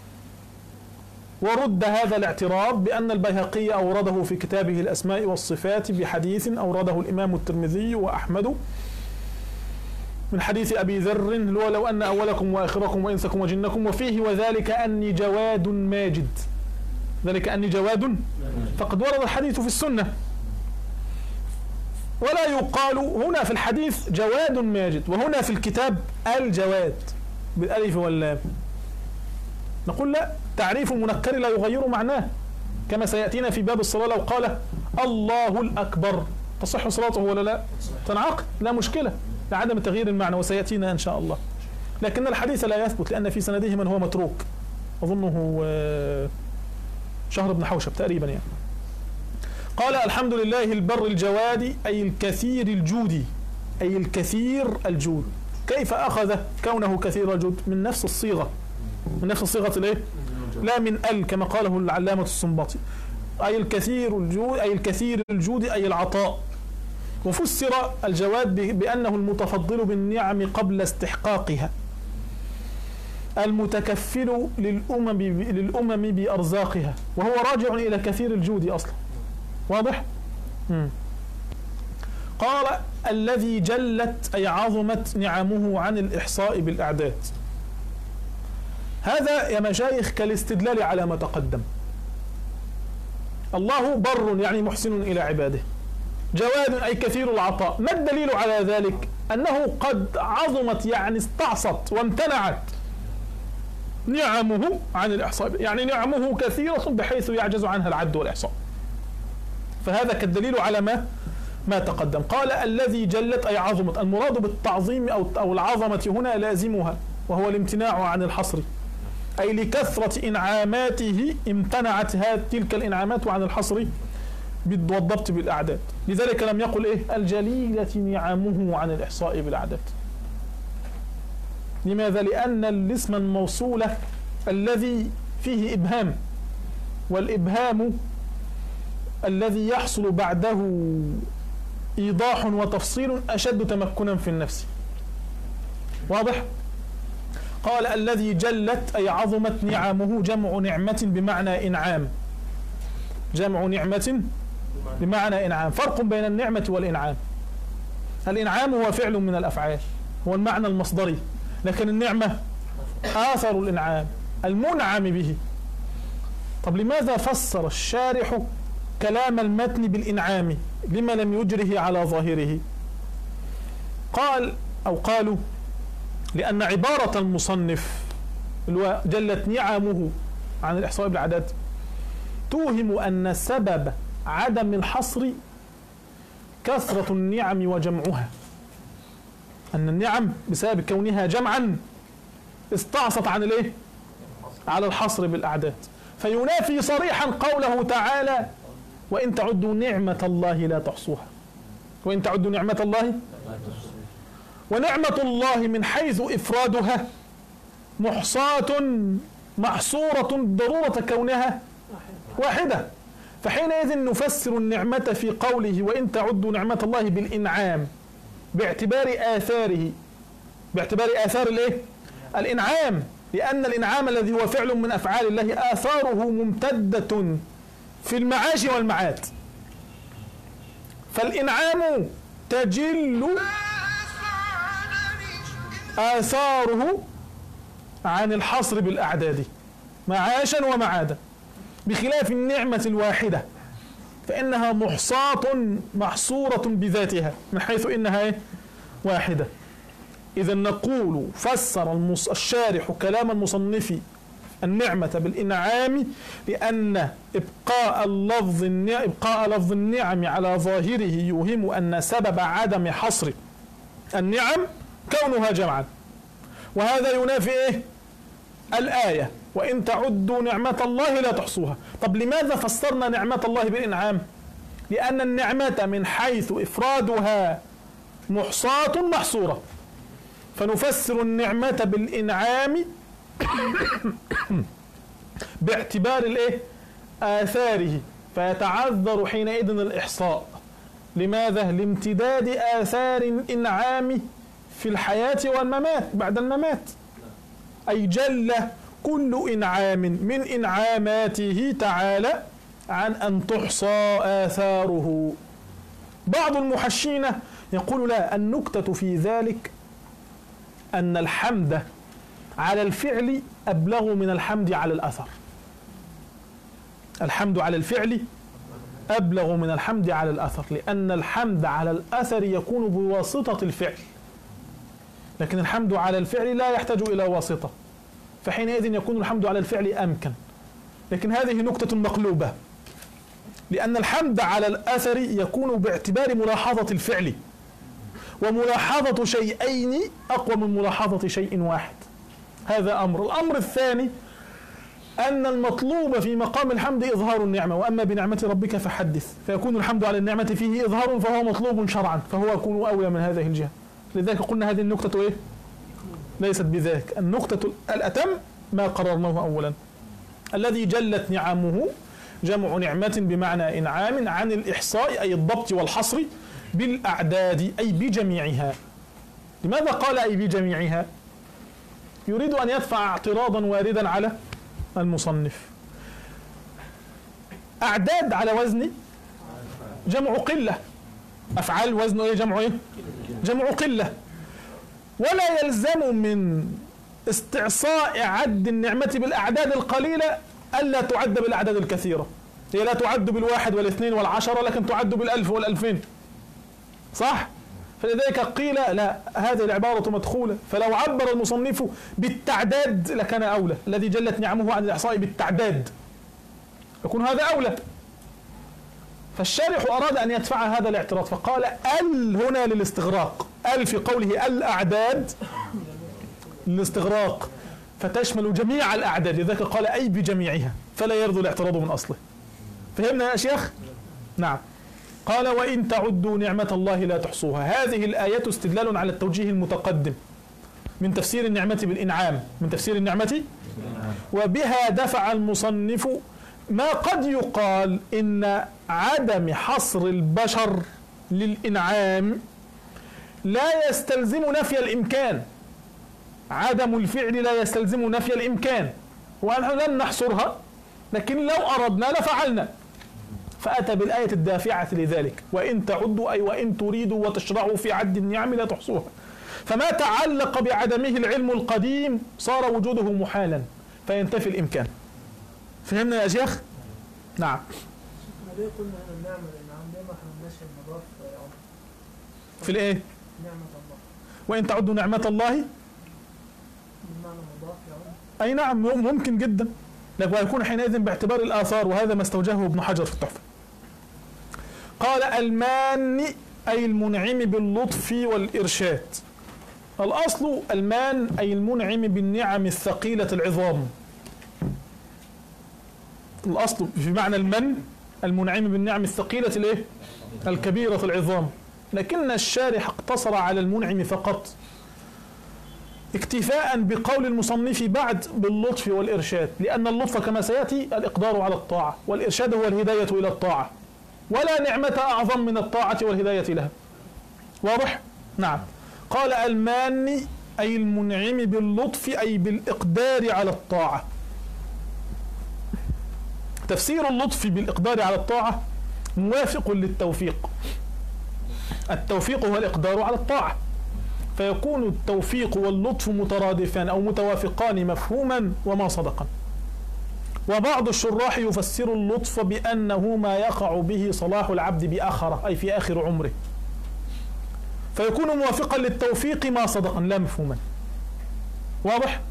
ورد هذا الاعتراض بأن البيهقي أورده في كتابه الأسماء والصفات بحديث أورده الإمام الترمذي وأحمد من حديث أبي ذر لو أن أولكم وآخركم وإنسكم وجنكم وفيه وذلك أني جواد ماجد، ذلك أني جواد، فقد ورد الحديث في السنة، ولا يقال هنا في الحديث جواد ماجد وهنا في الكتاب الجواد بالألف واللام. نقول لا، تعريف المنكر لا يغير معناه، كما سيأتينا في باب الصلاة لو قال الله الأكبر تصح صلاته ولا لا؟ تنعقد، لا مشكلة لعدم تغيير المعنى، وسيأتينا إن شاء الله. لكن الحديث لا يثبت لأن في سنده من هو متروك، أظنه شهر بن حوشب تقريبا يعني. قال الحمد لله البر الجواد أي الكثير الجود، أي الكثير الجود. كيف أخذ كونه كثير الجود؟ من نفس الصيغة، من نفس الصيغة الايه؟ لا من كما قاله العلامة السنباطي، أي الكثير الجود، أي الكثير الجود أي العطاء. وفسر الجواد بأنه المتفضل بالنعم قبل استحقاقها، المتكفل للأمم بأرزاقها، وهو راجع إلى كثير الجود أصلا. واضح؟ قال الذي جلت أي عظمت نعمه عن الإحصاء بالأعداد. هذا يا مشايخ كالاستدلال على ما تقدم. الله بر يعني محسن إلى عباده، جواد أي كثير العطاء. ما الدليل على ذلك؟ أنه قد عظمت يعني استعصت وامتنعت نعمه عن الإحصاء، يعني نعمه كثيرة بحيث يعجز عنها العد والإحصاء. فهذا كالدليل على ما تقدم. قال الذي جلت أي عظمت، المراد بالتعظيم أو العظمة هنا لازمها وهو الامتناع عن الحصر، أي لكثرة إنعاماته امتنعت تلك الإنعامات عن الحصر والضبط بالأعداد. لذلك لم يقل الجليلة نعمه عن الإحصاء بالأعداد. لماذا؟ لأن الاسم الموصول الذي فيه إبهام، والإبهام الذي يحصل بعده إيضاح وتفصيل أشد تمكنا في النفس. واضح؟ قال الذي جلت أي عظمت نعمه، جمع نعمة بمعنى إنعام، جمع نعمة بمعنى إنعام. فرق بين النعمة والإنعام. الإنعام هو فعل من الأفعال، هو المعنى المصدري، لكن النعمة آثر الإنعام المنعم به. طب لماذا فسر الشارح كلام المتن بالإنعام؟ لما لم يجره على ظاهره؟ قال أو قالوا لأن عبارة المصنف جلت نعمه عن الإحصاء بالأعداد توهم أن سبب عدم الحصر كثرة النعم وجمعها، أن النعم بسبب كونها جمعا استعصت عن على الحصر بالأعداد، فينافي صريحا قوله تعالى وإن تعدوا نعمة الله لا تحصوها، وإن تعدوا نعمة الله. ونعمة الله من حيث إفرادها محصاة محصورة ضرورة كونها واحدة، فحينئذ نفسر النعمة في قوله وإن تعدوا نعمة الله بالإنعام باعتبار آثاره، باعتبار آثار الإنعام، لأن الإنعام الذي هو فعل من أفعال الله آثاره ممتدة في المعاش والمعاد، فالإنعام تجل آثاره عن الحصر بالأعداد معاشا ومعادا، بخلاف النعمة الواحدة فإنها محصاة محصورة بذاتها من حيث إنها واحدة. إذا نقول فسر الشارح كلام المصنف النعمة بالإنعام لأن إبقاء لفظ النعم على ظاهره يوهم أن سبب عدم حصر النعم كونها جمعا، وهذا ينافي الآية وإن تعدوا نعمة الله لا تحصوها. طب لماذا فسرنا نعمة الله بالإنعام؟ لأن النعمة من حيث إفرادها محصاة محصورة. فنفسر النعمة بالإنعام باعتبار الإيه؟ آثاره، فيتعذر حينئذ الإحصاء. لماذا؟ لامتداد آثار الإنعام في الحياة والممات بعد الممات. أي جل كل إنعام من إنعاماته تعالى عن أن تحصى آثاره. بعض المحشين يقول لا، النكتة في ذلك أن الحمد على الفعل أبلغ من الحمد على الأثر. الحمد على الفعل أبلغ من الحمد على الأثر، لأن الحمد على الأثر يكون بواسطة الفعل، لكن الحمد على الفعل لا يحتاج إلى واسطة، فحينئذ يكون الحمد على الفعل أمكن. لكن هذه نكتة مقلوبة، لأن الحمد على الأثر يكون باعتبار ملاحظة الفعل، وملاحظة شيئين أقوى من ملاحظة شيء واحد. هذا أمر. الأمر الثاني أن المطلوب في مقام الحمد إظهار النعمة، وأما بنعمة ربك فحدث، فيكون الحمد على النعمة فيه إظهار، فهو مطلوب شرعا، فهو يكون أولى من هذه الجهة. لذلك قلنا هذه النكتة إيه؟ ليست بذاك. النكتة الأتم ما قررناه أولا، الذي جلت نعمه جمع نعمة بمعنى إنعام عن الإحصاء أي الضبط والحصر بالأعداد أي بجميعها. لماذا قال أي بجميعها؟ يريد أن يدفع اعتراضا واردا على المصنف. أعداد على وزن جمع قلة، أفعال وزن إيه؟ جمع إيه؟ جمع قلة. ولا يلزم من استعصاء عد النعمة بالأعداد القليلة ألا تعد بالأعداد الكثيرة. هي لا تعد بالواحد والاثنين والعشرة، لكن تعد بالألف والألفين، صح؟ فلذلك قيل لا، هذه العبارة مدخولة، فلو عبر المصنف بالتعداد لكان أولى. الذي جلت نعمه عن الإحصاء بالتعداد يكون هذا أولى. فالشارح أراد أن يدفع هذا الاعتراض، فقال ال هنا للاستغراق، ال في قوله الأعداد للاستغراق، فتشمل جميع الأعداد، لذلك قال أي بجميعها، فلا يرضى الاعتراض من أصله. فهمنا يا شيخ؟ نعم. قال وإن تعدوا نعمة الله لا تحصوها. هذه الآية استدلال على التوجيه المتقدم من تفسير النعمة بالإنعام، من تفسير النعمة، وبها دفع المصنف ما قد يقال إن عدم حصر البشر للإنعام لا يستلزم نفي الإمكان. عدم الفعل لا يستلزم نفي الإمكان، ونحن لن نحصرها، لكن لو أردنا لفعلنا. فأتى بالآية الدافعة لذلك، وإن تعدوا أي وإن تريدوا وتشرعوا في عد النعم لا تحصوها. فما تعلق بعدمه العلم القديم صار وجوده محالا، فينتفي الإمكان. فهمنا يا شيخ؟ نعم. ليه قلنا أن النعمة الإنعام ليه ما حملناش المضاف في الإيه؟ نعمة الله. وإن تعدوا نعمة الله بمعنى مضاف يا أي نعم ممكن جدا، لكن ويكون حينئذ باعتبار الآثار، وهذا ما استوجهه ابن حجر في التحفة. قال المان أي المنعم باللطف والإرشاد. الأصل المان أي المنعم بالنعم الثقيلة العظام. الأصل في معنى المن المنعم بالنعم الثقيلة الايه؟ الكبيرة العظام، لكن الشارح اقتصر على المنعم فقط، اكتفاء بقول المصنف بعد باللطف والإرشاد، لأن اللطف كما سيأتي الإقدار على الطاعة، والإرشاد هو الهداية إلى الطاعة، ولا نعمة أعظم من الطاعة والهداية لها. واضح؟ نعم. قال المان أي المنعم باللطف أي بالإقدار على الطاعة. تفسير اللطف بالإقدار على الطاعة موافق للتوفيق. التوفيق هو الإقدار على الطاعة، فيكون التوفيق واللطف مترادفان أو متوافقان مفهوما وما صدقا. وبعض الشراح يفسر اللطف بأنه ما يقع به صلاح العبد بآخرة أي في آخر عمره، فيكون موافقا للتوفيق ما صدقا لا مفهوما. واضح؟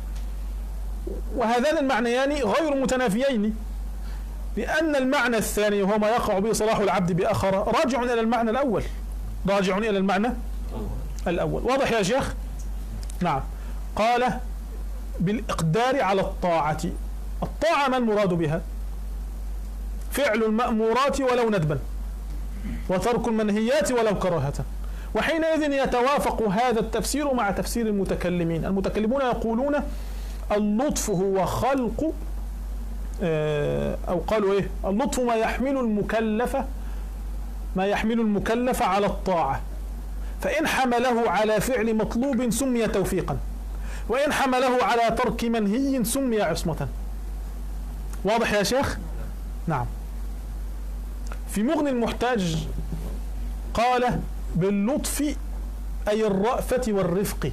وهذان المعنيان غير متنافيين، لأن المعنى الثاني وهو ما يقع به صلاح العبد بآخرة راجع إلى المعنى الأول، راجع إلى المعنى الأول. واضح يا شيخ؟ نعم. قال بالإقدار على الطاعة. الطاعة ما المراد بها؟ فعل المأمورات ولو ندبا، وترك المنهيات ولو كراهة، وحينئذ يتوافق هذا التفسير مع تفسير المتكلمين. المتكلمون يقولون اللطف هو خلق أو قالوا إيه؟ اللطف ما يحمل المكلف على الطاعة، فإن حمله على فعل مطلوب سمي توفيقا، وإن حمله على ترك منهي سمي عصمة. واضح يا شيخ؟ نعم. في مغني المحتاج قال باللطف أي الرأفة والرفق،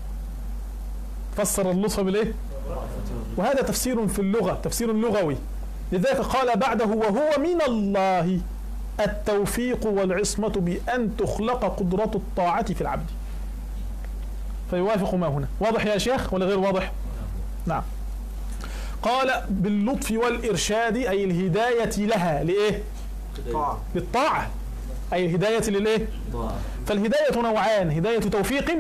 فسر اللطف بالإيه؟ وهذا تفسير في اللغة، تفسير لغوي، لذلك قال بعده وهو من الله التوفيق والعصمة بأن تخلق قدرة الطاعة في العبد، فيوافق ما هنا. واضح يا شيخ ولا غير واضح؟ نعم. قال باللطف والإرشاد أي الهداية لها لإيه؟ للطاعة، أي الهداية للإيه؟ فالهداية نوعان، هداية توفيق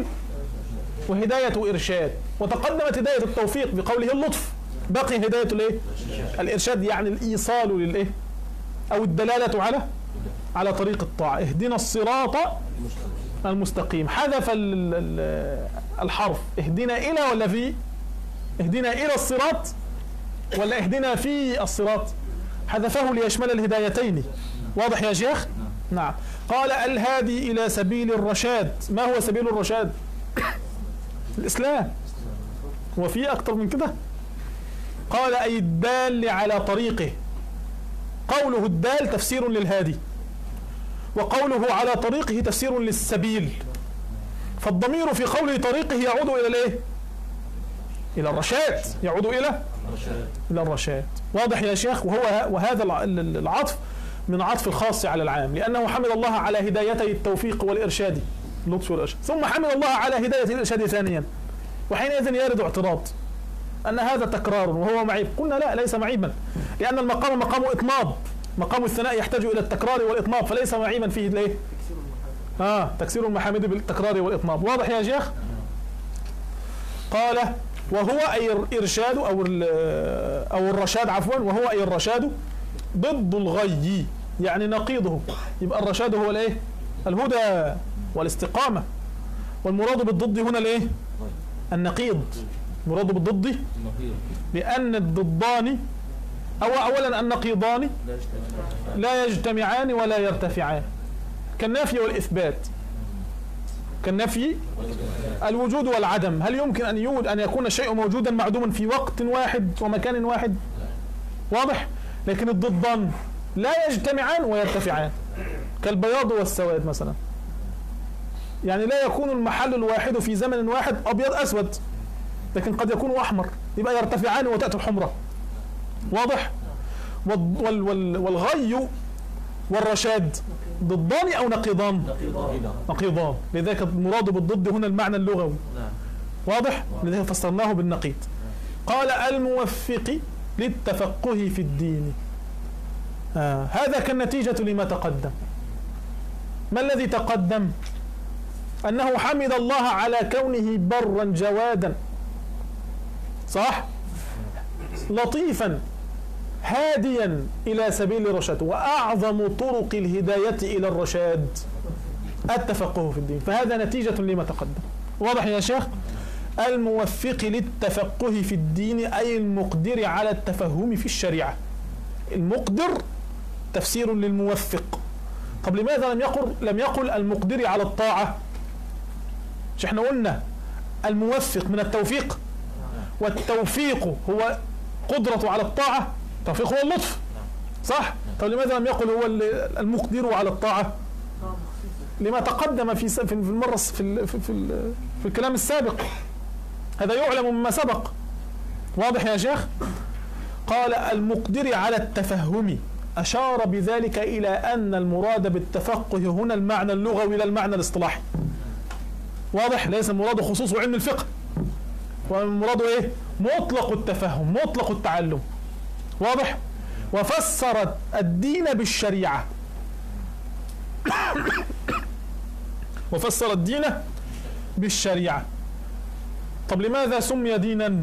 وهداية إرشاد، وتقدمت هداية التوفيق بقوله اللطف، بقي هداية الإيه؟ الإرشاد، يعني الإيصال للإيه؟ أو الدلالة على طريق الطاعة. اهدنا الصراط المستقيم، حذف الحرف، اهدنا إلى ولا في؟ اهدنا إلى الصراط ولا اهدنا في الصراط؟ حذفه ليشمل الهدايتين. واضح يا شيخ؟ نعم. قال الهادي إلى سبيل الرشاد. ما هو سبيل الرشاد؟ الإسلام. وفي أكثر من كده؟ قال أي الدال على طريقه. قوله الدال تفسير للهادي، وقوله على طريقه تفسير للسبيل، فالضمير في قوله طريقه يعود إلى الإيه؟ إلى الرشاد، يعود إلى الرشاد. واضح يا شيخ؟ وهذا العطف من عطف الخاص على العام، لأنه حمد الله على هدايتي التوفيق والإرشاد، اللطف والإرشاد، ثم حمد الله على هداية الإرشاد ثانيا، وحينئذ يرد اعتراض أن هذا تكرار وهو معيب. قلنا لا، ليس معيبا، لأن المقام مقام إطناب، مقام الثناء يحتاج إلى التكرار والإطناب، فليس معيبا فيه ليه؟ تكسير المحامد بالتكرار والإطناب. واضح يا شيخ؟ قال وهو أي الإرشاد أو الرشاد عفوا، وهو أي الرشاد ضد الغي، يعني نقيضه. يبقى الرشاد هو الايه؟ الهدى والاستقامة، والمراد بالضد هنا الايه؟ النقيض. المراد بالضد لأن الضدان أولا النقيضان لا يجتمعان ولا يرتفعان، كالنفي والإثبات، كالنفي الوجود والعدم. هل يمكن أن يكون الشيء موجودا معدوما في وقت واحد ومكان واحد؟ واضح؟ لكن الضدان لا يجتمعان ويرتفعان، كالبياض والسواد مثلا، يعني لا يكون المحل الواحد في زمن واحد أبيض أسود، لكن قد يكون أحمر، يبقى يرتفعان وتأتي الحمرة. واضح؟ والغي والرشاد ضدان أو نقيضان؟ نقيضان، لذلك المراد بالضد هنا المعنى اللغوي. واضح؟ لذلك فسرناه بالنقيض. قال الموفق للتفقه في الدين. هذا كالنتيجة لما تقدم. ما الذي تقدم؟ أنه حمد الله على كونه برا جوادا، صح؟ لطيفا هاديا إلى سبيل الرشاد، وأعظم طرق الهداية إلى الرشاد التفقه في الدين، فهذا نتيجة لما تقدم. واضح يا شيخ؟ الموفق للتفقه في الدين أي المقدر على التفهم في الشريعة. المقدر تفسير للموفق. طب لماذا لم يقل المقدر على الطاعة؟ مش احنا قلنا الموفق من التوفيق، والتوفيق هو قدرة على الطاعة، التوفيق هو اللطف، صح؟ طب لماذا لم يقل هو المقدر على الطاعة؟ لما تقدم في المرة في الكلام السابق، هذا يعلم مما سبق. واضح يا شيخ؟ قال المقدر على التفهم، أشار بذلك إلى أن المراد بالتفقه هنا المعنى اللغوي لا المعنى الاصطلاحي. واضح؟ ليس المراد خصوص علم الفقه، والمراد ايه؟ مطلق التفهم، مطلق التعلم. واضح؟ وفسر الدين بالشريعة. وفسر الدين بالشريعة. طب لماذا سمي دينا؟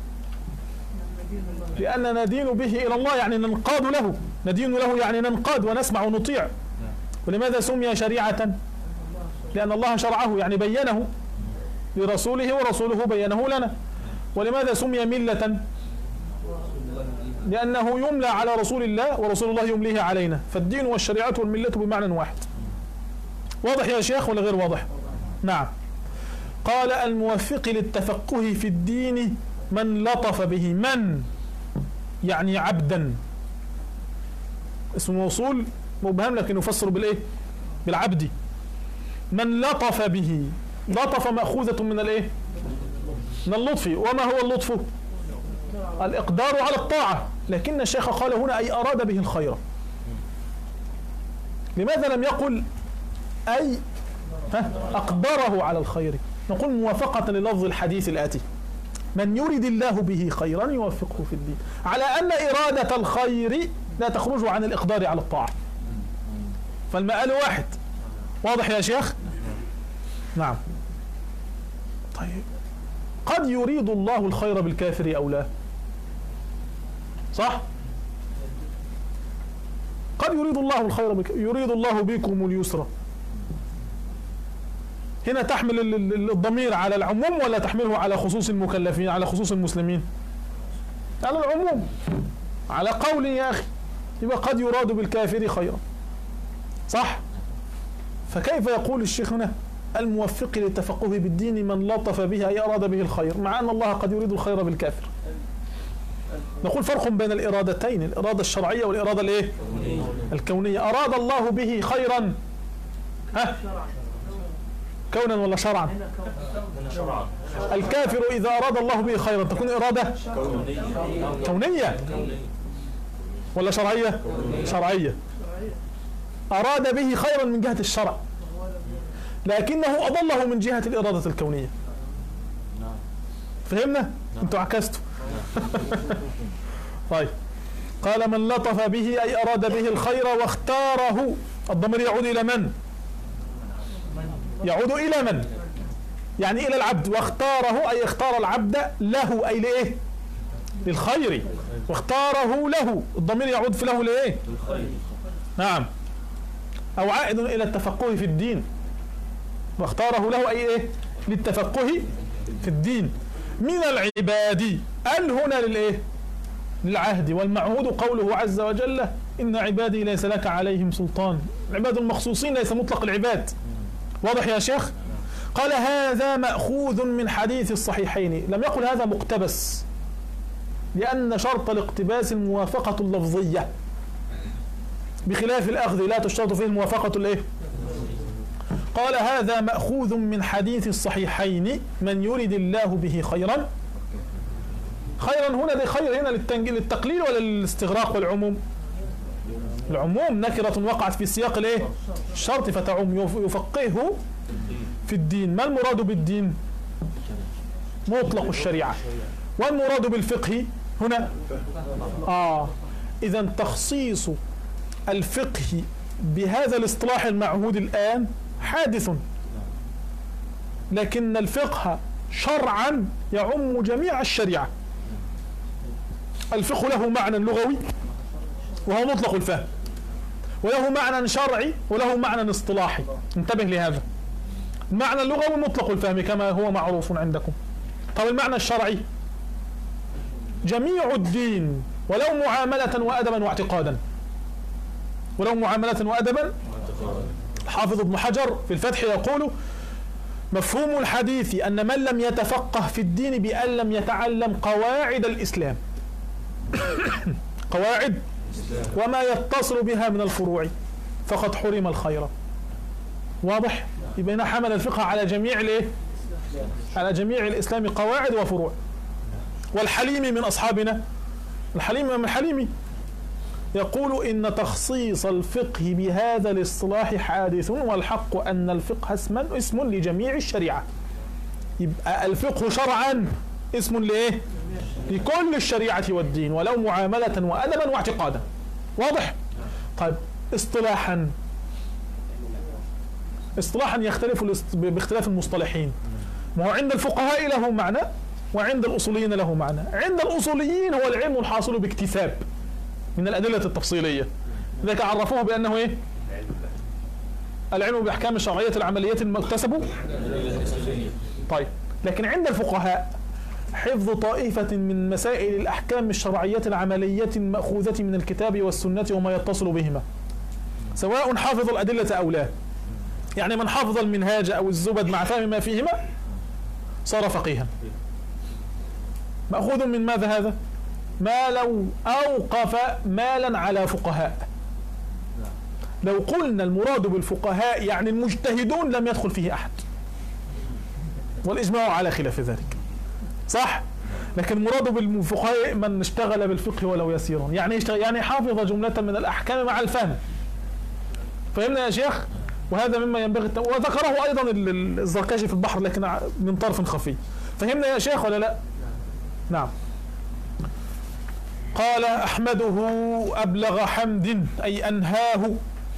لأننا ندين به إلى الله، يعني ننقاد له، ندين له يعني ننقاد ونسمع ونطيع. ولماذا سمي شريعة؟ لأن الله شرعه يعني بينه لرسوله ورسوله بينه لنا. ولماذا سمي ملة؟ لأنه يملى على رسول الله ورسول الله يمليه علينا، فالدين والشريعة والملة بمعنى واحد. واضح يا شيخ ولا غير واضح؟ نعم. قال الموفق للتفقه في الدين من لطف به. من يعني عبدا، اسم موصول مبهم لكن يفسر بالايه؟ بالعبد. من لطف به، لطف مأخوذة من الايه؟ من اللطف. وما هو اللطف؟ الإقدار على الطاعة، لكن الشيخ قال هنا أي أراد به الخير. لماذا لم يقل أي أقدره على الخير؟ نقول موافقة للفظ الحديث الآتي: من يريد الله به خيرا يوفقه في الدين، على أن إرادة الخير لا تخرج عن الإقدار على الطاعة، فالمآل واحد. واضح يا شيخ؟ نعم. طيب قد يريد الله الخير بالكافر أو لا؟ صح؟ قد يريد الله الخير يريد الله بكم اليسر. هنا تحمل الضمير على العموم ولا تحمله على خصوص المكلفين، على خصوص المسلمين؟ على العموم، على قول يا أخي، يبقى قد يراد بالكافر خيرا، صح؟ فكيف يقول الشيخ هنا الموفق للتفقه بالدين من لطف به أي أراد به الخير، مع أن الله قد يريد الخير بالكافر؟ نقول فرق بين الإرادتين، الإرادة الشرعية والإرادة الإيه؟ الكونية. أراد الله به خيرا كونا ولا شرعا؟ الكافر إذا أراد الله به خيرا تكون إرادة كونية ولا شرعية؟ شرعية. أراد به خيرا من جهة الشرع، لكنه أضله من جهة الإرادة الكونية. فهمنا؟ أنتوا عكستوا. طيب قال من لطف به أي أراد به الخير واختاره. الضمير يعود إلى من؟ يعود إلى من؟ يعني إلى العبد. واختاره أي اختار العبد له، أي لإيه؟ للخير. واختاره له، الضمير يعود في له لإيه؟ نعم. أو عائد إلى التفقه في الدين. واختاره له أي إيه؟ للتفقه في الدين. من العباد، ال هنا للإيه؟ للعهد، والمعهود قوله عز وجل إن عبادي ليس لك عليهم سلطان. العباد المخصوصين ليس مطلق العباد. واضح يا شيخ؟ قال هذا مأخوذ من حديث الصحيحين. لم يقل هذا مقتبس، لأن شرط الاقتباس الموافقة اللفظية، بخلاف الأخذ لا تشترط فيه الموافقة الإيه؟ قال هذا مأخوذ من حديث الصحيحين من يريد الله به خيرا. خيرا هنا دي خير هنا للتقليل ولا للاستغراق والعموم؟ العموم، نكرة وقعت في سياق الايه؟ الشرط فتعم. يفقهه في الدين. ما المراد بالدين؟ مطلق الشريعة. والمراد بالفقه هنا إذا تخصيص الفقه بهذا الاصطلاح المعهود الآن حادث، لكن الفقه شرعا يعم جميع الشريعة. الفقه له معنى لغوي وهو مطلق الفهم، وله معنى شرعي وله معنى اصطلاحي. انتبه لهذا. المعنى اللغوي مطلق الفهم كما هو معروف عندكم. طب المعنى الشرعي جميع الدين، ولو معاملة وأدبا واعتقادا. ولو معاملة وأدبا. حافظ ابن حجر في الفتح يقول مفهوم الحديث أن من لم يتفقه في الدين بأن لم يتعلم قواعد الإسلام قواعد وما يتصل بها من الفروع فقد حرم الخير. واضح؟ يبقى هنا حمل الفقه على جميع الايه؟ على جميع الإسلام، قواعد وفروع. والحليم من أصحابنا، الحليم من الحليمي يقول إن تخصيص الفقه بهذا الاصطلاح حادث، والحق أن الفقه اسم لجميع الشريعة. يبقى الفقه شرعا اسم لإيه؟ لكل الشريعة والدين، ولو معاملة وأدبا واعتقادا. واضح؟ طيب اصطلاحا يختلف باختلاف المصطلحين. ما هو عند الفقهاء له معنى وعند الأصوليين له معنى. عند الأصوليين هو العلم الحاصل باكتساب من الأدلة التفصيلية، لذلك عرفوه بأنه إيه؟ العلم بأحكام الشرعية العملية المكتسب. طيب، لكن عند الفقهاء حفظ طائفة من مسائل الأحكام الشرعية العملية المأخوذة من الكتاب والسنة وما يتصل بهما، سواء حافظ الأدلة أو لا. يعني من حافظ المنهاج أو الزبد مع فهم ما فيهما صار فقيها. مأخوذ من ماذا هذا؟ ما لو أوقف مالا على فقهاء، لو قلنا المراد بالفقهاء يعني المجتهدون لم يدخل فيه أحد، والإجماع على خلاف ذلك، صح؟ لكن المراد بالفقهاء من اشتغل بالفقه ولو يسيرا، يعني حافظ جملة من الأحكام مع الفهم. فهمنا يا شيخ؟ وهذا مما ينبغي وذكره أيضا الزركشي في البحر لكن من طرف خفي. فهمنا يا شيخ ولا لا؟ نعم. قال أحمده أبلغ حمد أي أنهاه،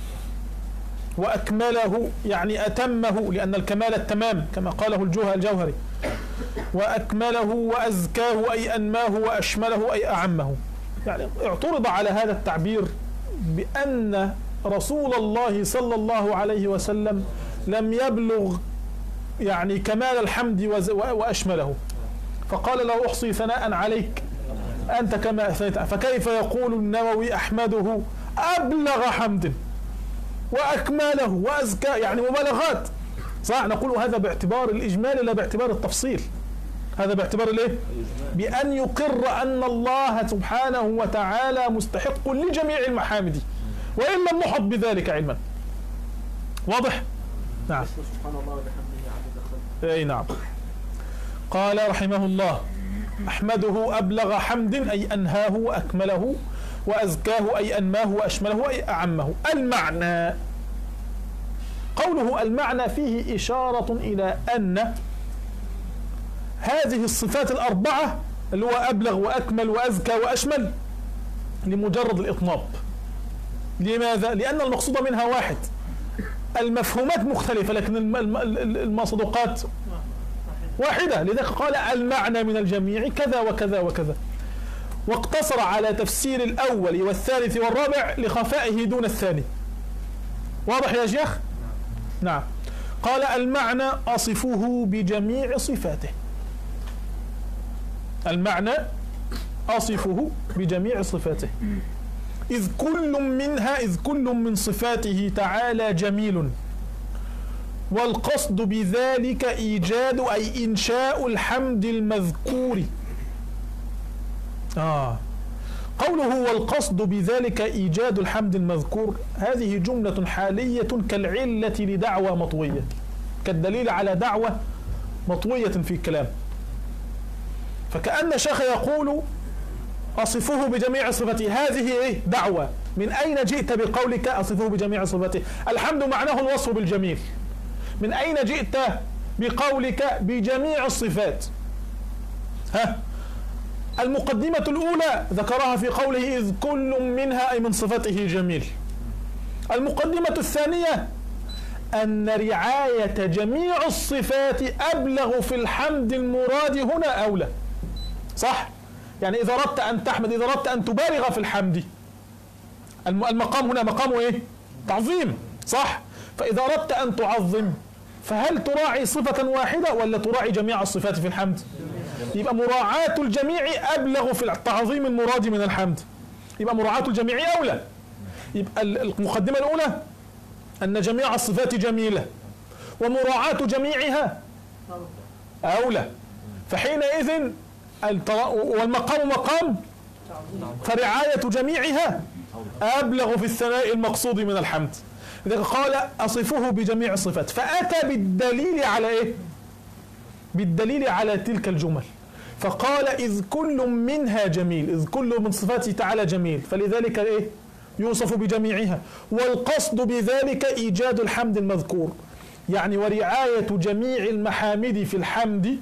وأكمله يعني أتمه، لأن الكمال التمام كما قاله الجوهري. وأكمله وأزكاه أي أنماه، وأشمله أي أعمه. يعني اعترض على هذا التعبير بأن رسول الله صلى الله عليه وسلم لم يبلغ يعني كمال الحمد وأشمله، فقال لا أحصي ثناء عليك أنت كما أثنيت. فكيف يقول النووي أحمده أبلغ حمد وأكمله وأزكى، يعني مبالغات، صح؟ نقول هذا باعتبار الإجمال لا باعتبار التفصيل. هذا باعتبار الايه؟ بأن يقر أن الله سبحانه وتعالى مستحق لجميع المحامد وإن لم نحط بذلك علما. واضح؟ نعم. سبحان الله وبحمده عدد خلقه. اي نعم. قال رحمه الله أحمده أبلغ حمد أي أنهاه وأكمله، وأزكاه أي أنماه وأشمله أي أعمه. المعنى، قوله المعنى فيه إشارة إلى أن هذه الصفات الأربعة اللي هو أبلغ وأكمل وأزكى وأشمل لمجرد الإطناب. لماذا؟ لأن المقصود منها واحد، المفهومات مختلفة لكن المصدوقات واحدة، لذلك قال المعنى من الجميع كذا وكذا وكذا، واقتصر على تفسير الأول والثالث والرابع لخفائه دون الثاني. واضح يا شيخ؟ نعم. قال المعنى أصفه بجميع صفاته. المعنى أصفه بجميع صفاته، إذ كل من صفاته تعالى جميل، والقصد بذلك إيجاد أي إنشاء الحمد المذكور. قوله والقصد بذلك إيجاد الحمد المذكور، هذه جملة حالية كالعلة لدعوة مطوية، كالدليل على دعوة مطوية في الكلام. فكأن الشيخ يقول أصفه بجميع صفاته، هذه إيه؟ دعوة. من أين جئت بقولك أصفه بجميع صفاته؟ الحمد معناه الوصف بالجميل. من أين جئت بقولك بجميع الصفات؟ المقدمة الأولى ذكرها في قوله إذ كل منها أي من صفاته جميل. المقدمة الثانية أن رعاية جميع الصفات أبلغ في الحمد المراد هنا أولى، صح؟ يعني إذا أردت أن تحمد، إذا أردت أن تبالغ في الحمد، المقام هنا مقام إيه؟ تعظيم، صح؟ فإذا أردت أن تعظم فهل تراعي صفة واحدة ولا تراعي جميع الصفات في الحمد؟ يبقى مراعاة الجميع أبلغ في التعظيم المراد من الحمد، يبقى مراعاة الجميع أولى. يبقى المقدمة الأولى أن جميع الصفات جميلة ومراعاة جميعها أولى، فحينئذ والمقام مقام، فرعاية جميعها أبلغ في الثناء المقصود من الحمد. لذلك قال أصفه بجميع الصفات، فأتى بالدليل على إيه؟ بالدليل على تلك الجمل، فقال إذ كل منها جميل، إذ كل من صفاته تعالى جميل، فلذلك إيه؟ يوصف بجميعها. والقصد بذلك إيجاد الحمد المذكور، يعني ورعاية جميع المحامد في الحمد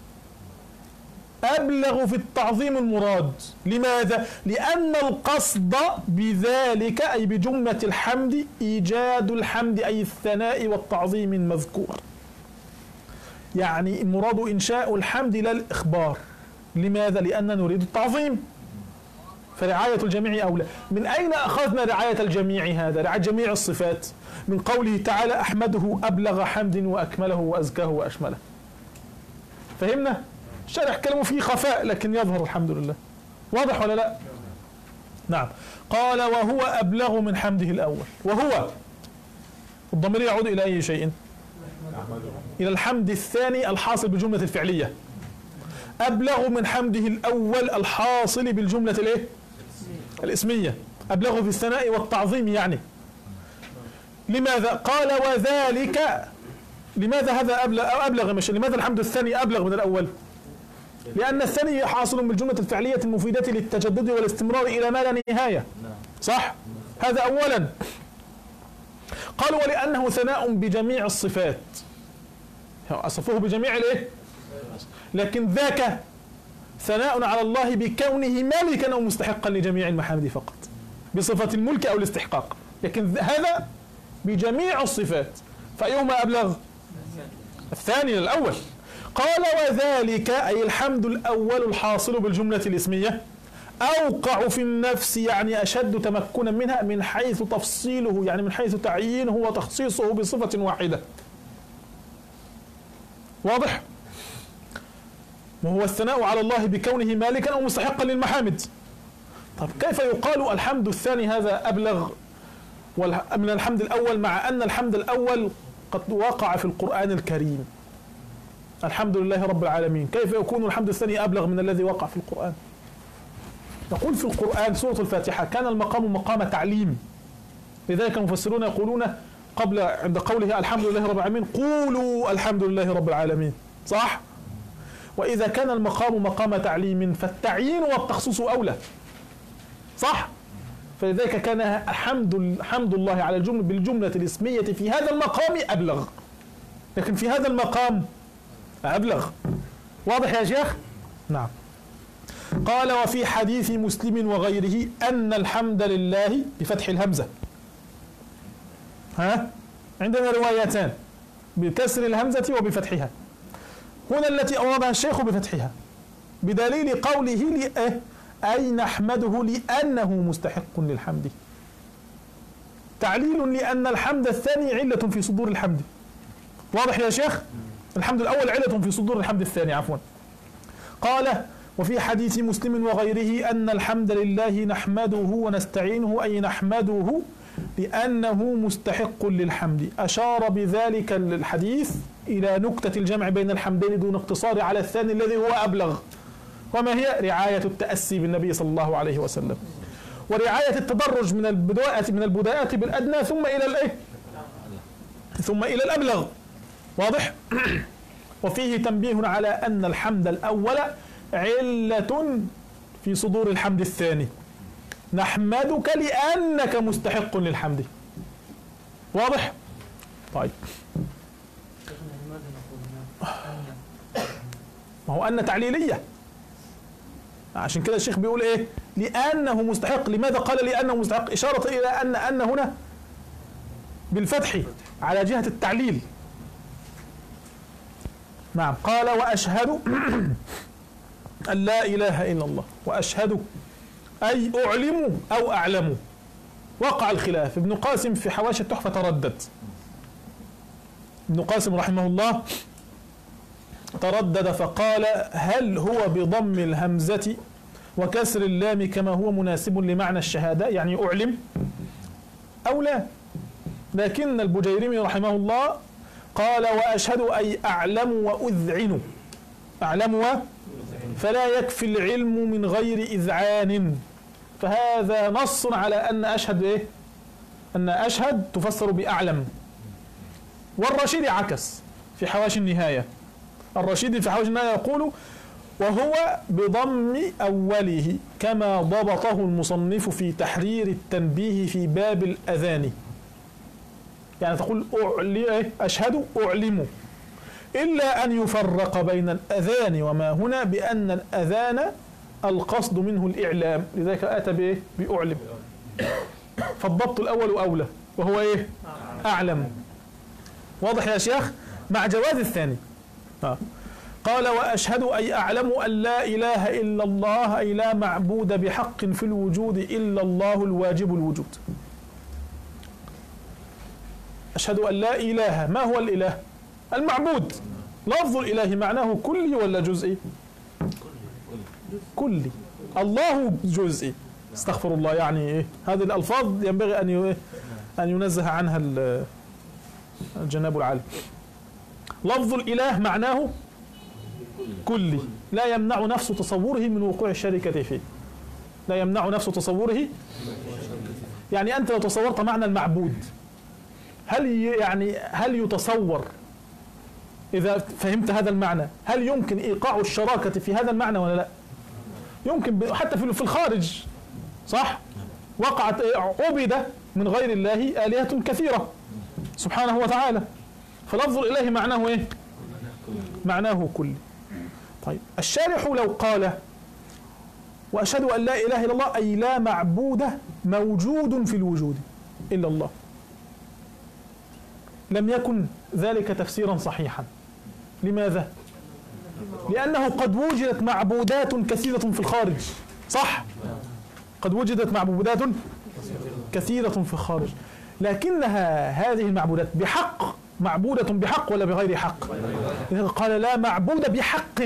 أبلغ في التعظيم المراد. لماذا؟ لأن القصد بذلك أي بجملة الحمد إيجاد الحمد أي الثناء والتعظيم المذكور، يعني المراد إنشاء الحمد لا الإخبار. لماذا؟ لأننا نريد التعظيم. فرعاية الجميع أولى. من أين أخذنا رعاية الجميع هذا؟ رعاية جميع الصفات من قوله تعالى أحمده أبلغ حمد وأكمله وأزكاه وأشمله. فهمنا؟ الشارح كلامه فيه خفاء لكن يظهر الحمد لله. واضح ولا لا؟ نعم. قال وهو أبلغ من حمده الأول. وهو الضمير يعود إلى أي شيء؟ إلى الحمد الثاني الحاصل بالجملة الفعلية. أبلغ من حمده الأول الحاصل بالجملة الإيه؟ الاسمية. أبلغ في الثناء والتعظيم يعني. لماذا؟ قال وذلك. لماذا هذا أبلغ مش لماذا الحمد الثاني أبلغ من الأول؟ لأن الثاني حاصل بالجملة الفعلية المفيدة للتجدد والاستمرار إلى ما لا نهاية. صح؟ هذا أولا. قال ولأنه ثناء بجميع الصفات. أصفه بجميع الإيه؟ لكن ذاك ثناء على الله بكونه مالكا أو مستحقا لجميع المحامد فقط بصفة الملك أو الاستحقاق. لكن هذا بجميع الصفات. فأيهما أبلغ؟ الثاني الأول. قال وذلك أي الحمد الأول الحاصل بالجملة الاسمية أوقع في النفس يعني أشد تمكنا منها من حيث تفصيله يعني من حيث تعيينه وتخصيصه بصفة واحدة. واضح؟ وهو الثناء على الله بكونه مالكا أو مستحقا للمحامد. طب كيف يقال الحمد الثاني هذا أبلغ من الحمد الأول مع أن الحمد الأول قد وقع في القرآن الكريم؟ الحمد لله رب العالمين. كيف يكون الحمد الثاني أبلغ من الذي وقع في القرآن؟ يقول في القرآن سورة الفاتحة كان المقام مقام تعليم. لذلك المفسرون يقولون قبل عند قوله الحمد لله رب العالمين قولوا الحمد لله رب العالمين. صح؟ وإذا كان المقام مقام تعليم فالتعيين والتخصيص أولى. صح؟ فلذلك كان حمد الله على الجملة بالجملة الاسمية في هذا المقام أبلغ. لكن في هذا المقام أبلغ. واضح يا شيخ؟ نعم. قال وفي حديث مسلم وغيره أن الحمد لله بفتح الهمزة. عندنا روايتان بكسر الهمزة وبفتحها. هنا التي أوردها الشيخ بفتحها بدليل قوله أي نحمده لأنه مستحق للحمد. تعليل لأن الحمد الثاني علة في صدور الحمد. واضح يا شيخ؟ الحمد الأول علة في صدور الحمد الثاني عفوا. قال وفي حديث مسلم وغيره أن الحمد لله نحمده ونستعينه أي نحمده لأنه مستحق للحمد. أشار بذلك الحديث إلى نكتة الجمع بين الحمدين دون اقتصار على الثاني الذي هو أبلغ. وما هي؟ رعاية التأسي بالنبي صلى الله عليه وسلم ورعاية التدرج من البداءة بالأدنى ثم إلى الإيه؟ ثم إلى الأبلغ. واضح؟ وفيه تنبيه على أن الحمد الأول علة في صدور الحمد الثاني. نحمدك لأنك مستحق للحمد. واضح؟ طيب ما هو أن تعليلية عشان كده الشيخ بيقول إيه؟ لأنه مستحق. لماذا قال لأنه مستحق؟ إشارة إلى أن هنا بالفتح على جهة التعليل. نعم. قال وأشهد أن لا إله إلا الله وأشهد أي أعلم أو أعلم. وقع الخلاف. ابن قاسم في حواشي التحفة تردد. ابن قاسم رحمه الله تردد فقال هل هو بضم الهمزة وكسر اللام كما هو مناسب لمعنى الشهادة يعني أعلم أو لا؟ لكن البجيرمي رحمه الله قال وأشهد أي أعلم وأذعن. أعلم فلا يكفي العلم من غير إذعان. فهذا نص على أن أشهد إيه؟ أن أشهد تفسر بأعلم. والرشيد عكس في حواشي النهاية. الرشيد في حواشي النهاية يقول وهو بضم أوله كما ضبطه المصنف في تحرير التنبيه في باب الأذان. يعني تقول أشهد أعلم إلا أن يفرق بين الأذان وما هنا بأن الأذان القصد منه الإعلام. لذلك أتى بإيه؟ بأعلم. فالضبط الأول أولى وهو إيه؟ أعلم. واضح يا شيخ؟ مع جواز الثاني. قال وأشهد أي أعلم أن لا إله إلا الله أي لا معبود بحق في الوجود إلا الله الواجب الوجود. أشهد أن لا إله، ما هو الإله؟ المعبود. لفظ الإله معناه كلي ولا جزئي؟ كلي. الله جزئي. استغفر الله، يعني إيه؟ هذه الألفاظ ينبغي أن ينزه عنها الجناب العالم. لفظ الإله معناه كلي، لا يمنع نفس تصوره من وقوع الشركة فيه. لا يمنع نفس تصوره، يعني أنت لو تصورت معنى المعبود، هل يتصور إذا فهمت هذا المعنى هل يمكن إيقاع الشراكة في هذا المعنى ولا لا؟ يمكن، حتى في الخارج، صح؟ وقعت عبد من غير الله آلهة كثيرة سبحانه وتعالى. فلفظ الإله معناه إيه؟ معناه كل. طيب الشارح لو قال وأشهد أن لا إله إلا الله أي لا معبود موجود في الوجود إلا الله، لم يكن ذلك تفسيرا صحيحا. لماذا؟ لأنه قد وجدت معبودات كثيرة في الخارج، صح؟ قد وجدت معبودات كثيرة في الخارج، لكنها هذه المعبودات بحق معبودة بحق ولا بغير حق؟ قال لا معبود بحق،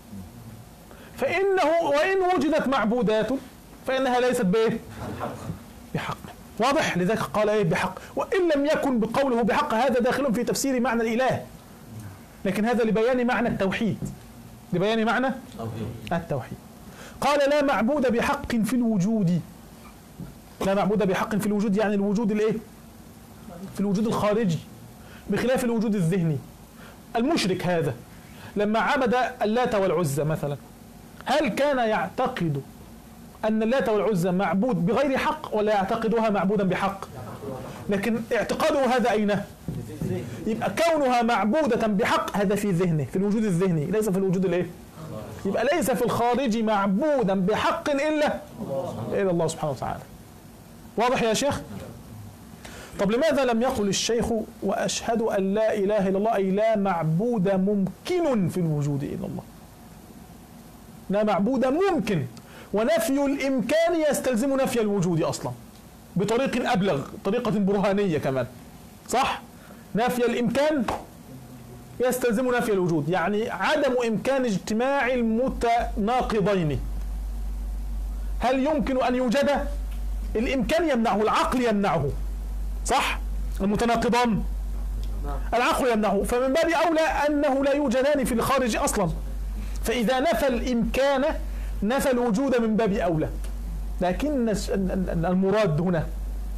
فإنه وإن وجدت معبودات فإنها ليست بإيه؟ بحق. واضح؟ لذلك قال إيه؟ بحق. وإن لم يكن بقوله بحق هذا داخل في تفسير معنى الإله، لكن هذا لبيان معنى التوحيد، لبيان معنى التوحيد. قال لا معبود بحق في الوجود. لا معبود بحق في الوجود يعني الوجود الايه؟ في الوجود الخارجي، بخلاف الوجود الذهني. المشرك هذا لما عبد اللات والعزى مثلا، هل كان يعتقد أن اللات والعزى معبود بغير حق ولا يعتقدها معبودا بحق؟ لكن اعتقاده هذا أين؟ يبقى كونها معبودة بحق هذا في ذهنه، في الوجود الذهني، ليس في الوجود الايه؟ يبقى ليس في الخارج معبودا بحق إلا الله سبحانه وتعالى. واضح يا شيخ؟ طب لماذا لم يقل الشيخ وأشهد أن لا إله إلا الله أي لا معبود ممكن في الوجود إلا الله؟ لا معبود ممكن، ونفي الإمكان يستلزم نفي الوجود أصلا بطريق أبلغ، طريقة برهانية كمان، صح؟ نفي الإمكان يستلزم نفي الوجود، يعني عدم إمكان اجتماع المتناقضين. هل يمكن أن يوجد؟ الإمكان يمنعه، العقل يمنعه، صح؟ المتناقضان العقل يمنعه، فمن باب أولى أنه لا يوجدان في الخارج أصلا، فإذا نفى الإمكان نفى الوجود من باب أولى. لكن المراد هنا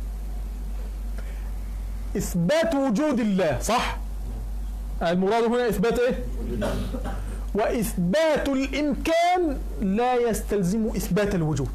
إثبات وجود الله، صح؟ المراد هنا إثبات إيه؟ وإثبات الإمكان لا يستلزم إثبات الوجود.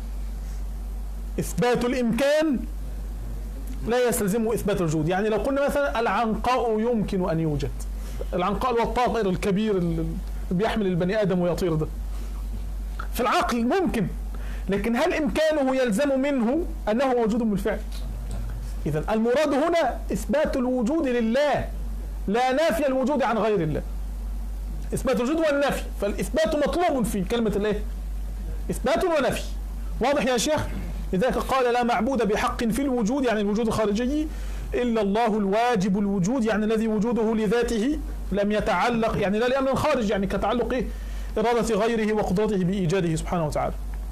إثبات الإمكان لا يستلزم إثبات الوجود. يعني لو قلنا مثلا العنقاء يمكن أن يوجد، العنقاء الطائر الكبير اللي بيحمل البني آدم ويطير ده، في العقل ممكن، لكن هل إمكانه يلزم منه أنه موجود بالفعل؟ إذن المراد هنا إثبات الوجود لله، لا نافي الوجود عن غير الله. إثبات الوجود والنفي، فالإثبات مطلوب في كلمة الإيه؟ إثبات ونفي. واضح يا شيخ؟ لذلك قال لا معبود بحق في الوجود يعني الوجود الخارجي إلا الله الواجب الوجود، يعني الذي وجوده لذاته لم يتعلق، يعني لا لأمر خارج، يعني كتعلق إرادة غيره وقدرته بإيجاده سبحانه وتعالى.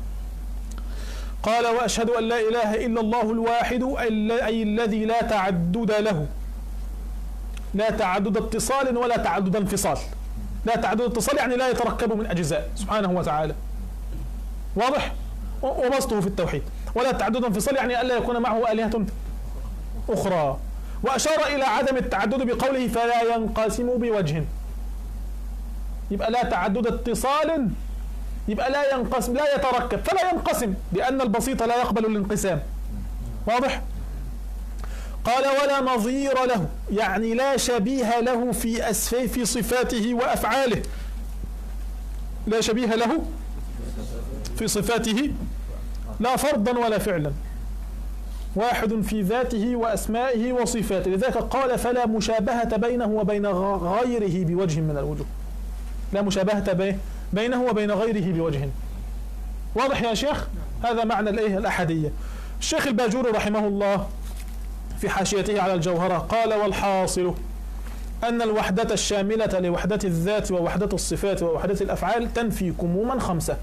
قال وأشهد أن لا إله إلا الله الواحد أي الذي لا تعدد له، لا تعدد اتصال ولا تعدد انفصال. لا تعدد اتصال يعني لا يتركب من أجزاء سبحانه وتعالى، واضح؟ وبسطه في التوحيد. ولا تعدد انفصال يعني ألا يكون معه آلهة أخرى. وأشار إلى عدم التعدد بقوله فلا ينقسم بوجه. يبقى لا تعدد اتصال، يبقى لا ينقسم، لا يتركب، فلا ينقسم، لأن البسيط لا يقبل الانقسام. واضح؟ قال ولا نظير له، يعني لا شبيه له في صفاته وأفعاله. لا شبيه له في صفاته لا فرضا ولا فعلا، واحد في ذاته وأسمائه وصفاته. لذلك قال فلا مشابهة بينه وبين غيره بوجه من الوجوه. لا مشابهة بينه وبين غيره بوجه. واضح يا شيخ؟ هذا معنى الأحدية. الشيخ الباجوري رحمه الله في حاشيته على الجوهرة قال: والحاصل أن الوحدة الشاملة لوحدة الذات ووحدة الصفات ووحدة الأفعال تنفي كموما 5.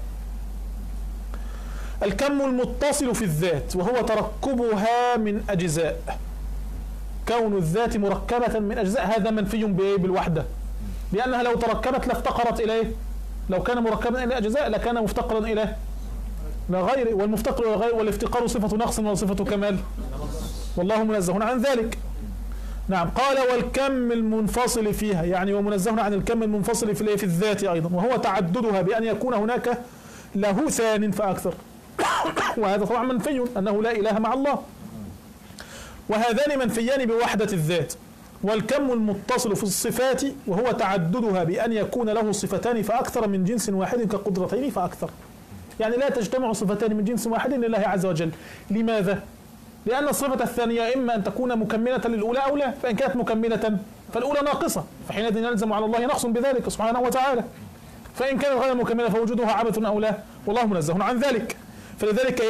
الكم المتصل في الذات وهو تركبها من أجزاء، كون الذات مركبة من أجزاء هذا منفي بالوحدة، لأنها لو تركبت لافتقرت إليه، لو كان مركبا إلى أجزاء لكان مفتقرا إلى غيره، والمفتقر إلى غيره والافتقار صفة نقص وصفة كمال، والله منزه عن ذلك. نعم. قال: والكم المنفصل فيها، يعني ومنزه عن الكم المنفصل في الذات أيضا، وهو تعددها بأن يكون هناك له ثان فأكثر وهذا طبعا منفي، أنه لا إله مع الله، وهذان منفيان بوحدة الذات. والكم المتصل في الصفات وهو تعددها بأن يكون له صفتان فأكثر من جنس واحد كقدرتين فأكثر، يعني لا تجتمع صفتان من جنس واحد لله عز وجل. لماذا؟ لأن الصفة الثانية إما أن تكون مكملة للأولى أو لا، فإن كانت مكملة فالأولى ناقصة، فحينئذ يلزم على الله نقص بذلك سبحانه وتعالى، فإن كانت غير مكملة فوجودها عبث أو لا، والله منزه عن ذلك. فلذلك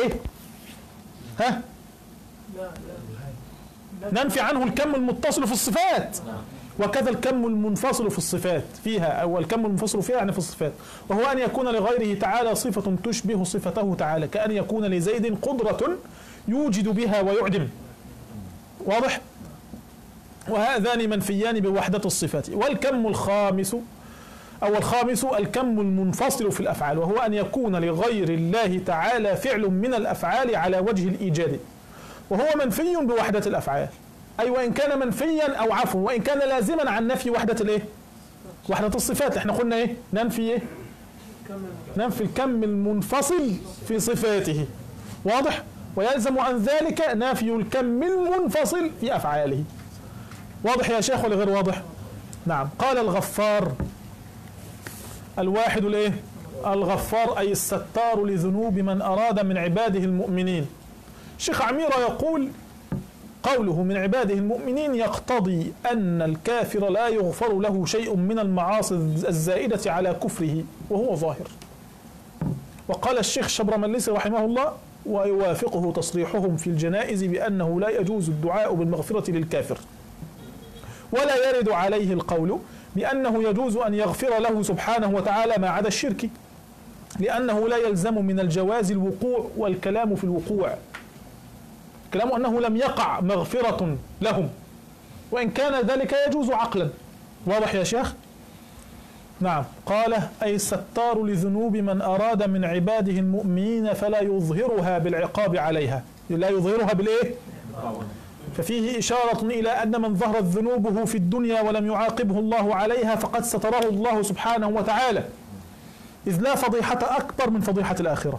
ننفي عنه الكم المتصل في الصفات، وكذا الكم المنفصل في الصفات فيها، أو الكم المنفصل فيها يعني في الصفات، وهو أن يكون لغيره تعالى صفة تشبه صفته تعالى، كأن يكون لزيد قدرة يوجد بها ويعدم. واضح؟ وهذان منفيان بوحدة الصفات. والكم الخامس أو الخامس الكم المنفصل في الأفعال، وهو أن يكون لغير الله تعالى فعل من الأفعال على وجه الإيجاد، وهو منفي بوحدة الأفعال، أي وإن كان منفيا أو عفوا وإن كان لازما عن نفي وحدة وحدة الصفات. احنا قلنا ننفي ننفي الكم المنفصل في صفاته. واضح؟ ويلزم عن ذلك نفي الكم المنفصل في أفعاله. واضح يا شيخ ولا غير واضح؟ نعم. قال الغفار الواحد الغفار أي الستار لذنوب من أراد من عباده المؤمنين. شيخ عميرة يقول: قوله من عباده المؤمنين يقتضي أن الكافر لا يغفر له شيء من المعاصي الزائدة على كفره وهو ظاهر. وقال الشيخ الشبرمليسي رحمه الله: ويوافقه تصريحهم في الجنائز بأنه لا يجوز الدعاء بالمغفرة للكافر، ولا يرد عليه القول بأنه يجوز أن يغفر له سبحانه وتعالى ما عدا الشرك، لأنه لا يلزم من الجواز الوقوع، والكلام في الوقوع كلام أنه لم يقع مغفرة لهم، وإن كان ذلك يجوز عقلا. واضح يا شيخ؟ نعم. قال: أي الستار لذنوب من أراد من عباده المؤمنين فلا يظهرها بالعقاب عليها، لا يظهرها ففيه إشارة إلى أن من ظهرت ذنوبه في الدنيا ولم يعاقبه الله عليها فقد ستره الله سبحانه وتعالى، إذ لا فضيحة أكبر من فضيحة الآخرة.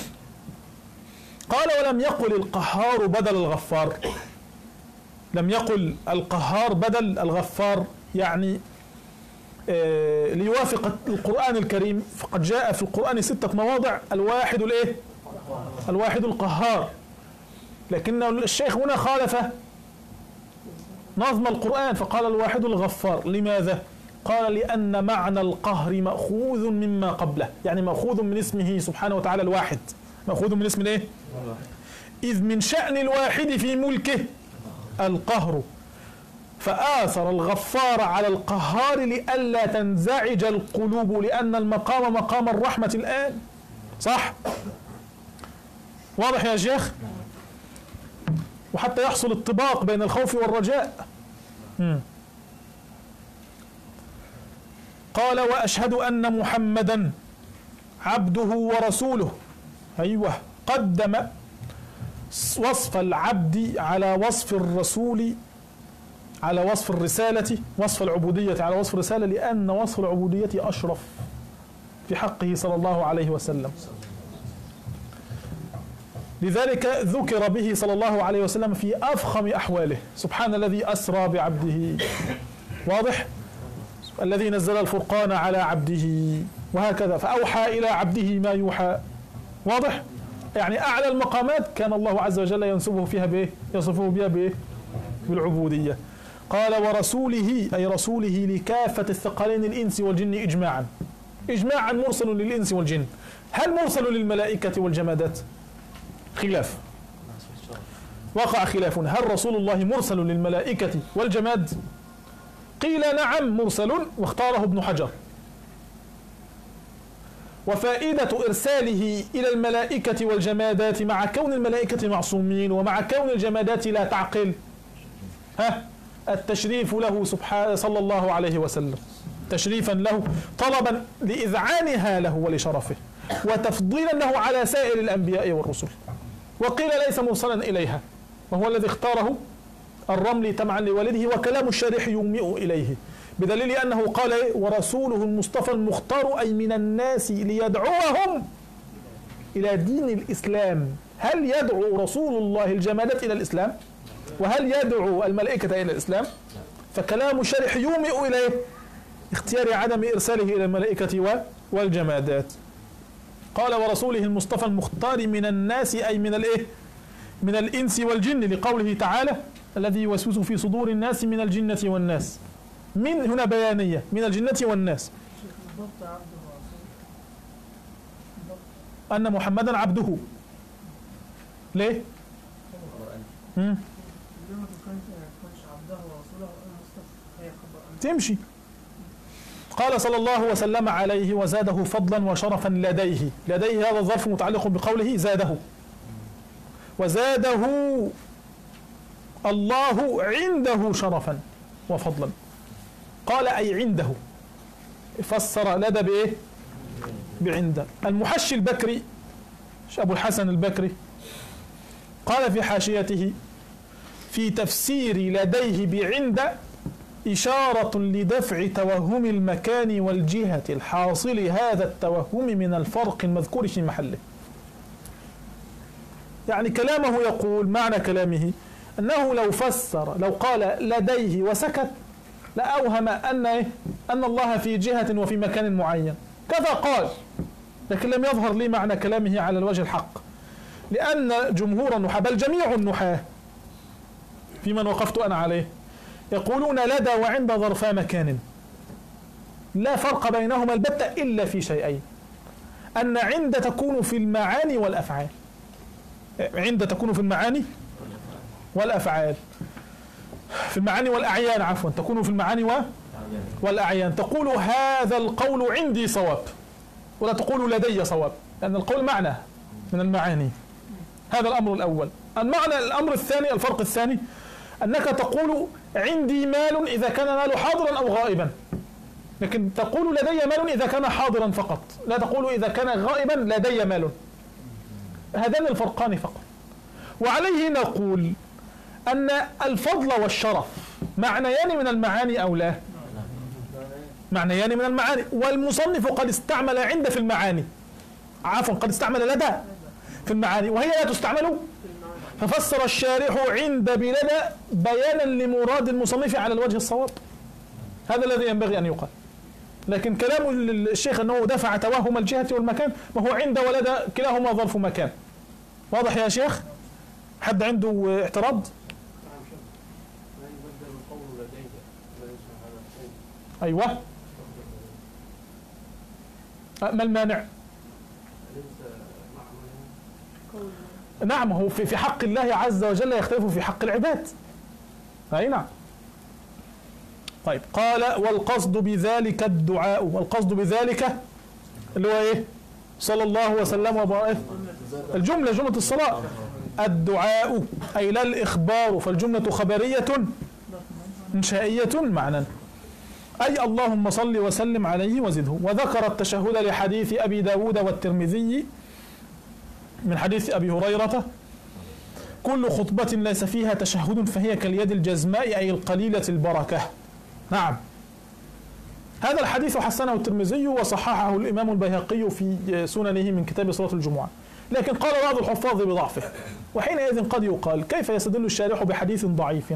قال: ولم يقل القهار بدل الغفار، لم يقل القهار بدل الغفار، يعني ليوافق القرآن الكريم، فقد جاء في القرآن 6 مواضع الواحد الواحد القهار، لكن الشيخ هنا خالف نظم القرآن فقال الواحد الغفار. لماذا؟ قال: لأن معنى القهر مأخوذ مما قبله، يعني مأخوذ من اسمه سبحانه وتعالى الواحد، مأخوذ من اسم إذ من شأن الواحد في ملكه القهر، فآثر الغفار على القهار لئلا تنزعج القلوب، لأن المقام مقام الرحمة الآن. صح؟ واضح يا شيخ؟ وحتى يحصل الطباق بين الخوف والرجاء. قال: وأشهد أن محمدا عبده ورسوله. أيوه، قدم وصف العبد على وصف الرسول، على وصف الرسالة، وصف العبودية على وصف الرسالة، لأن وصف العبودية أشرف في حقه صلى الله عليه وسلم، لذلك ذكر به صلى الله عليه وسلم في أفخم أحواله: سبحان الذي أسرى بعبده. واضح؟ الذي نزل الفرقان على عبده، وهكذا، فأوحى إلى عبده ما يوحى. واضح؟ يعني أعلى المقامات كان الله عز وجل ينسبه فيها يصفه بها بالعبودية. قال: ورسوله أي رسوله لكافة الثقلين الإنس والجن إجماعا. إجماعا مرسل للإنس والجن. هل مرسل للملائكة والجمادات؟ خلاف، وقع خلاف. هل رسول الله مرسل للملائكة والجماد؟ قيل نعم مرسل، واختاره ابن حجر. وفائدة إرساله إلى الملائكة والجمادات مع كون الملائكة معصومين ومع كون الجمادات لا تعقل التشريف له سبحانه صلى الله عليه وسلم، تشريفا له، طلبا لإذعانها له ولشرفه، وتفضيلا له على سائر الأنبياء والرسل. وقيل ليس مرسلا إليها، وهو الذي اختاره الرملي تبعا لوالده، وكلام الشارح يومئ إليه، بدليل أنه قال ورسوله المصطفى المختار أي من الناس ليدعوهم إلى دين الإسلام. هل يدعو رسول الله الجمادات إلى الإسلام؟ وهل يدعو الملائكة إلى الإسلام؟ فكلام الشارح يومئ إليه اختيار عدم إرساله إلى الملائكة والجمادات. قال ورسوله المصطفى المختار من الناس أي من الإيه؟ من الإنس والجن، لقوله تعالى الذي يوسوس في صدور الناس من الجنة والناس. من هنا بيانية، من الجنة والناس. أن محمدا عبده. ليه؟ تمشي. قال صلى الله وسلم عليه وزاده فضلا وشرفا لديه. لديه هذا الظرف متعلق بقوله زاده، وزاده الله عنده شرفا وفضلا. قال أي عنده، فسر لدى بإيه؟ بعند. المحشي البكري أبو الحسن البكري قال في حاشيته في تفسير لديه بعند إشارة لدفع توهم المكان والجهة الحاصل هذا التوهم من الفرق المذكور في محله. يعني كلامه يقول معنى كلامه أنه لو فسر، لو قال لديه وسكت لأوهم أن الله في جهة وفي مكان معين، كذا قال، لكن لم يظهر لي معنى كلامه على الوجه الحق، لأن جمهور النحاة بل جميع النحاة في من وقفت أنا عليه يقولون لدى وعند ظرفا مكان، لا فرق بينهما البتة إلا في شيئين: أن عند تكون في المعاني والأفعال، عند تكون في المعاني والأفعال، في المعاني والأعيان، عفوا، تكون في المعاني والأعيان. تقول هذا القول عندي صواب، ولا تقول لدي صواب، لأن القول معنى من المعاني. هذا الأمر الأول. الأمر الثاني، الفرق الثاني، أنك تقول عندي مال إذا كان مال حاضرا أو غائبا، لكن تقول لدي مال إذا كان حاضرا فقط، لا تقول إذا كان غائبا لدي مال. هذان الفرقان فقط. وعليه نقول أن الفضل والشرف معنيان من المعاني أو لا؟ معنيان من المعاني، والمصنف قد استعمل عند في المعاني، عفوا قد استعمل لدى في المعاني وهي لا تستعمل، ففسر الشارح عند بلدى بيانا لمراد المصنف على الوجه الصواب. هذا الذي ينبغي أن يقال. لكن كلام الشيخ أنه دفع توهم الجهة والمكان، ما هو عند ولدى كلاهما ظرف مكان. واضح يا شيخ؟ حد عنده اعتراض؟ أيوة، ما المانع؟ نعم، هو في حق الله عز وجل يختلف في حق العباد. أي نعم. طيب، قال والقصد بذلك الدعاء، والقصد بذلك اللي هو ايه؟ صلى الله وسلم وبارك، جملة الصلاة، الدعاء أي لا الإخبار، فالجملة خبرية إنشائية معنى، أي اللهم صل وسلم عليه وزده. وذكر التشهد لحديث أبي داود والترمذي من حديث أبي هريرة: كل خطبة ليس فيها تشهد فهي كاليد الجزماء أي القليلة البركة. نعم، هذا الحديث حسنه الترمذي وصححه الإمام البيهقي في سننه من كتاب صلاة الجمعة، لكن قال بعض الحفاظ بضعفه. وحينئذ قد يقال كيف يستدل الشارح بحديث ضعيف؟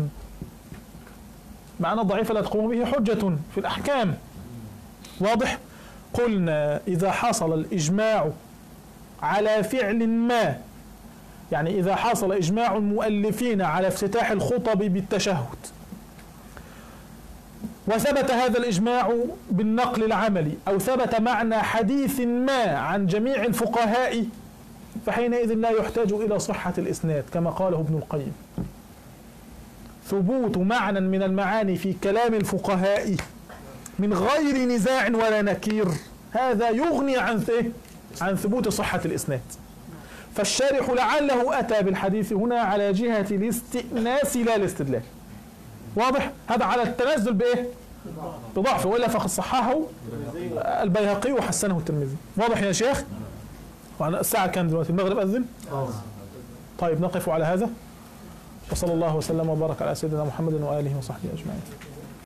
معنى الضعيف لا تقوم به حجة في الأحكام. واضح؟ قلنا إذا حصل الإجماع على فعل ما، يعني إذا حصل إجماع المؤلفين على افتتاح الخطب بالتشهد وثبت هذا الإجماع بالنقل العملي أو ثبت معنى حديث ما عن جميع الفقهاء فحينئذ لا يحتاج إلى صحة الإسناد كما قاله ابن القيم. ثبوت معنى من المعاني في كلام الفقهاء من غير نزاع ولا نكير هذا يغني عن ثبوت صحة الإسناد. فالشارح لعله أتى بالحديث هنا على جهة الاستئناس لا الاستدلال. واضح؟ هذا على التنزل بإيه؟ بضعفه، وإلا فقد صححه البيهقي وحسنه الترمذي. واضح يا شيخ؟ الساعة كان دلوقتي المغرب أذن؟ طيب نقف على هذا، وصلى الله وسلم وبارك على سيدنا محمد وآله وصحبه أجمعين.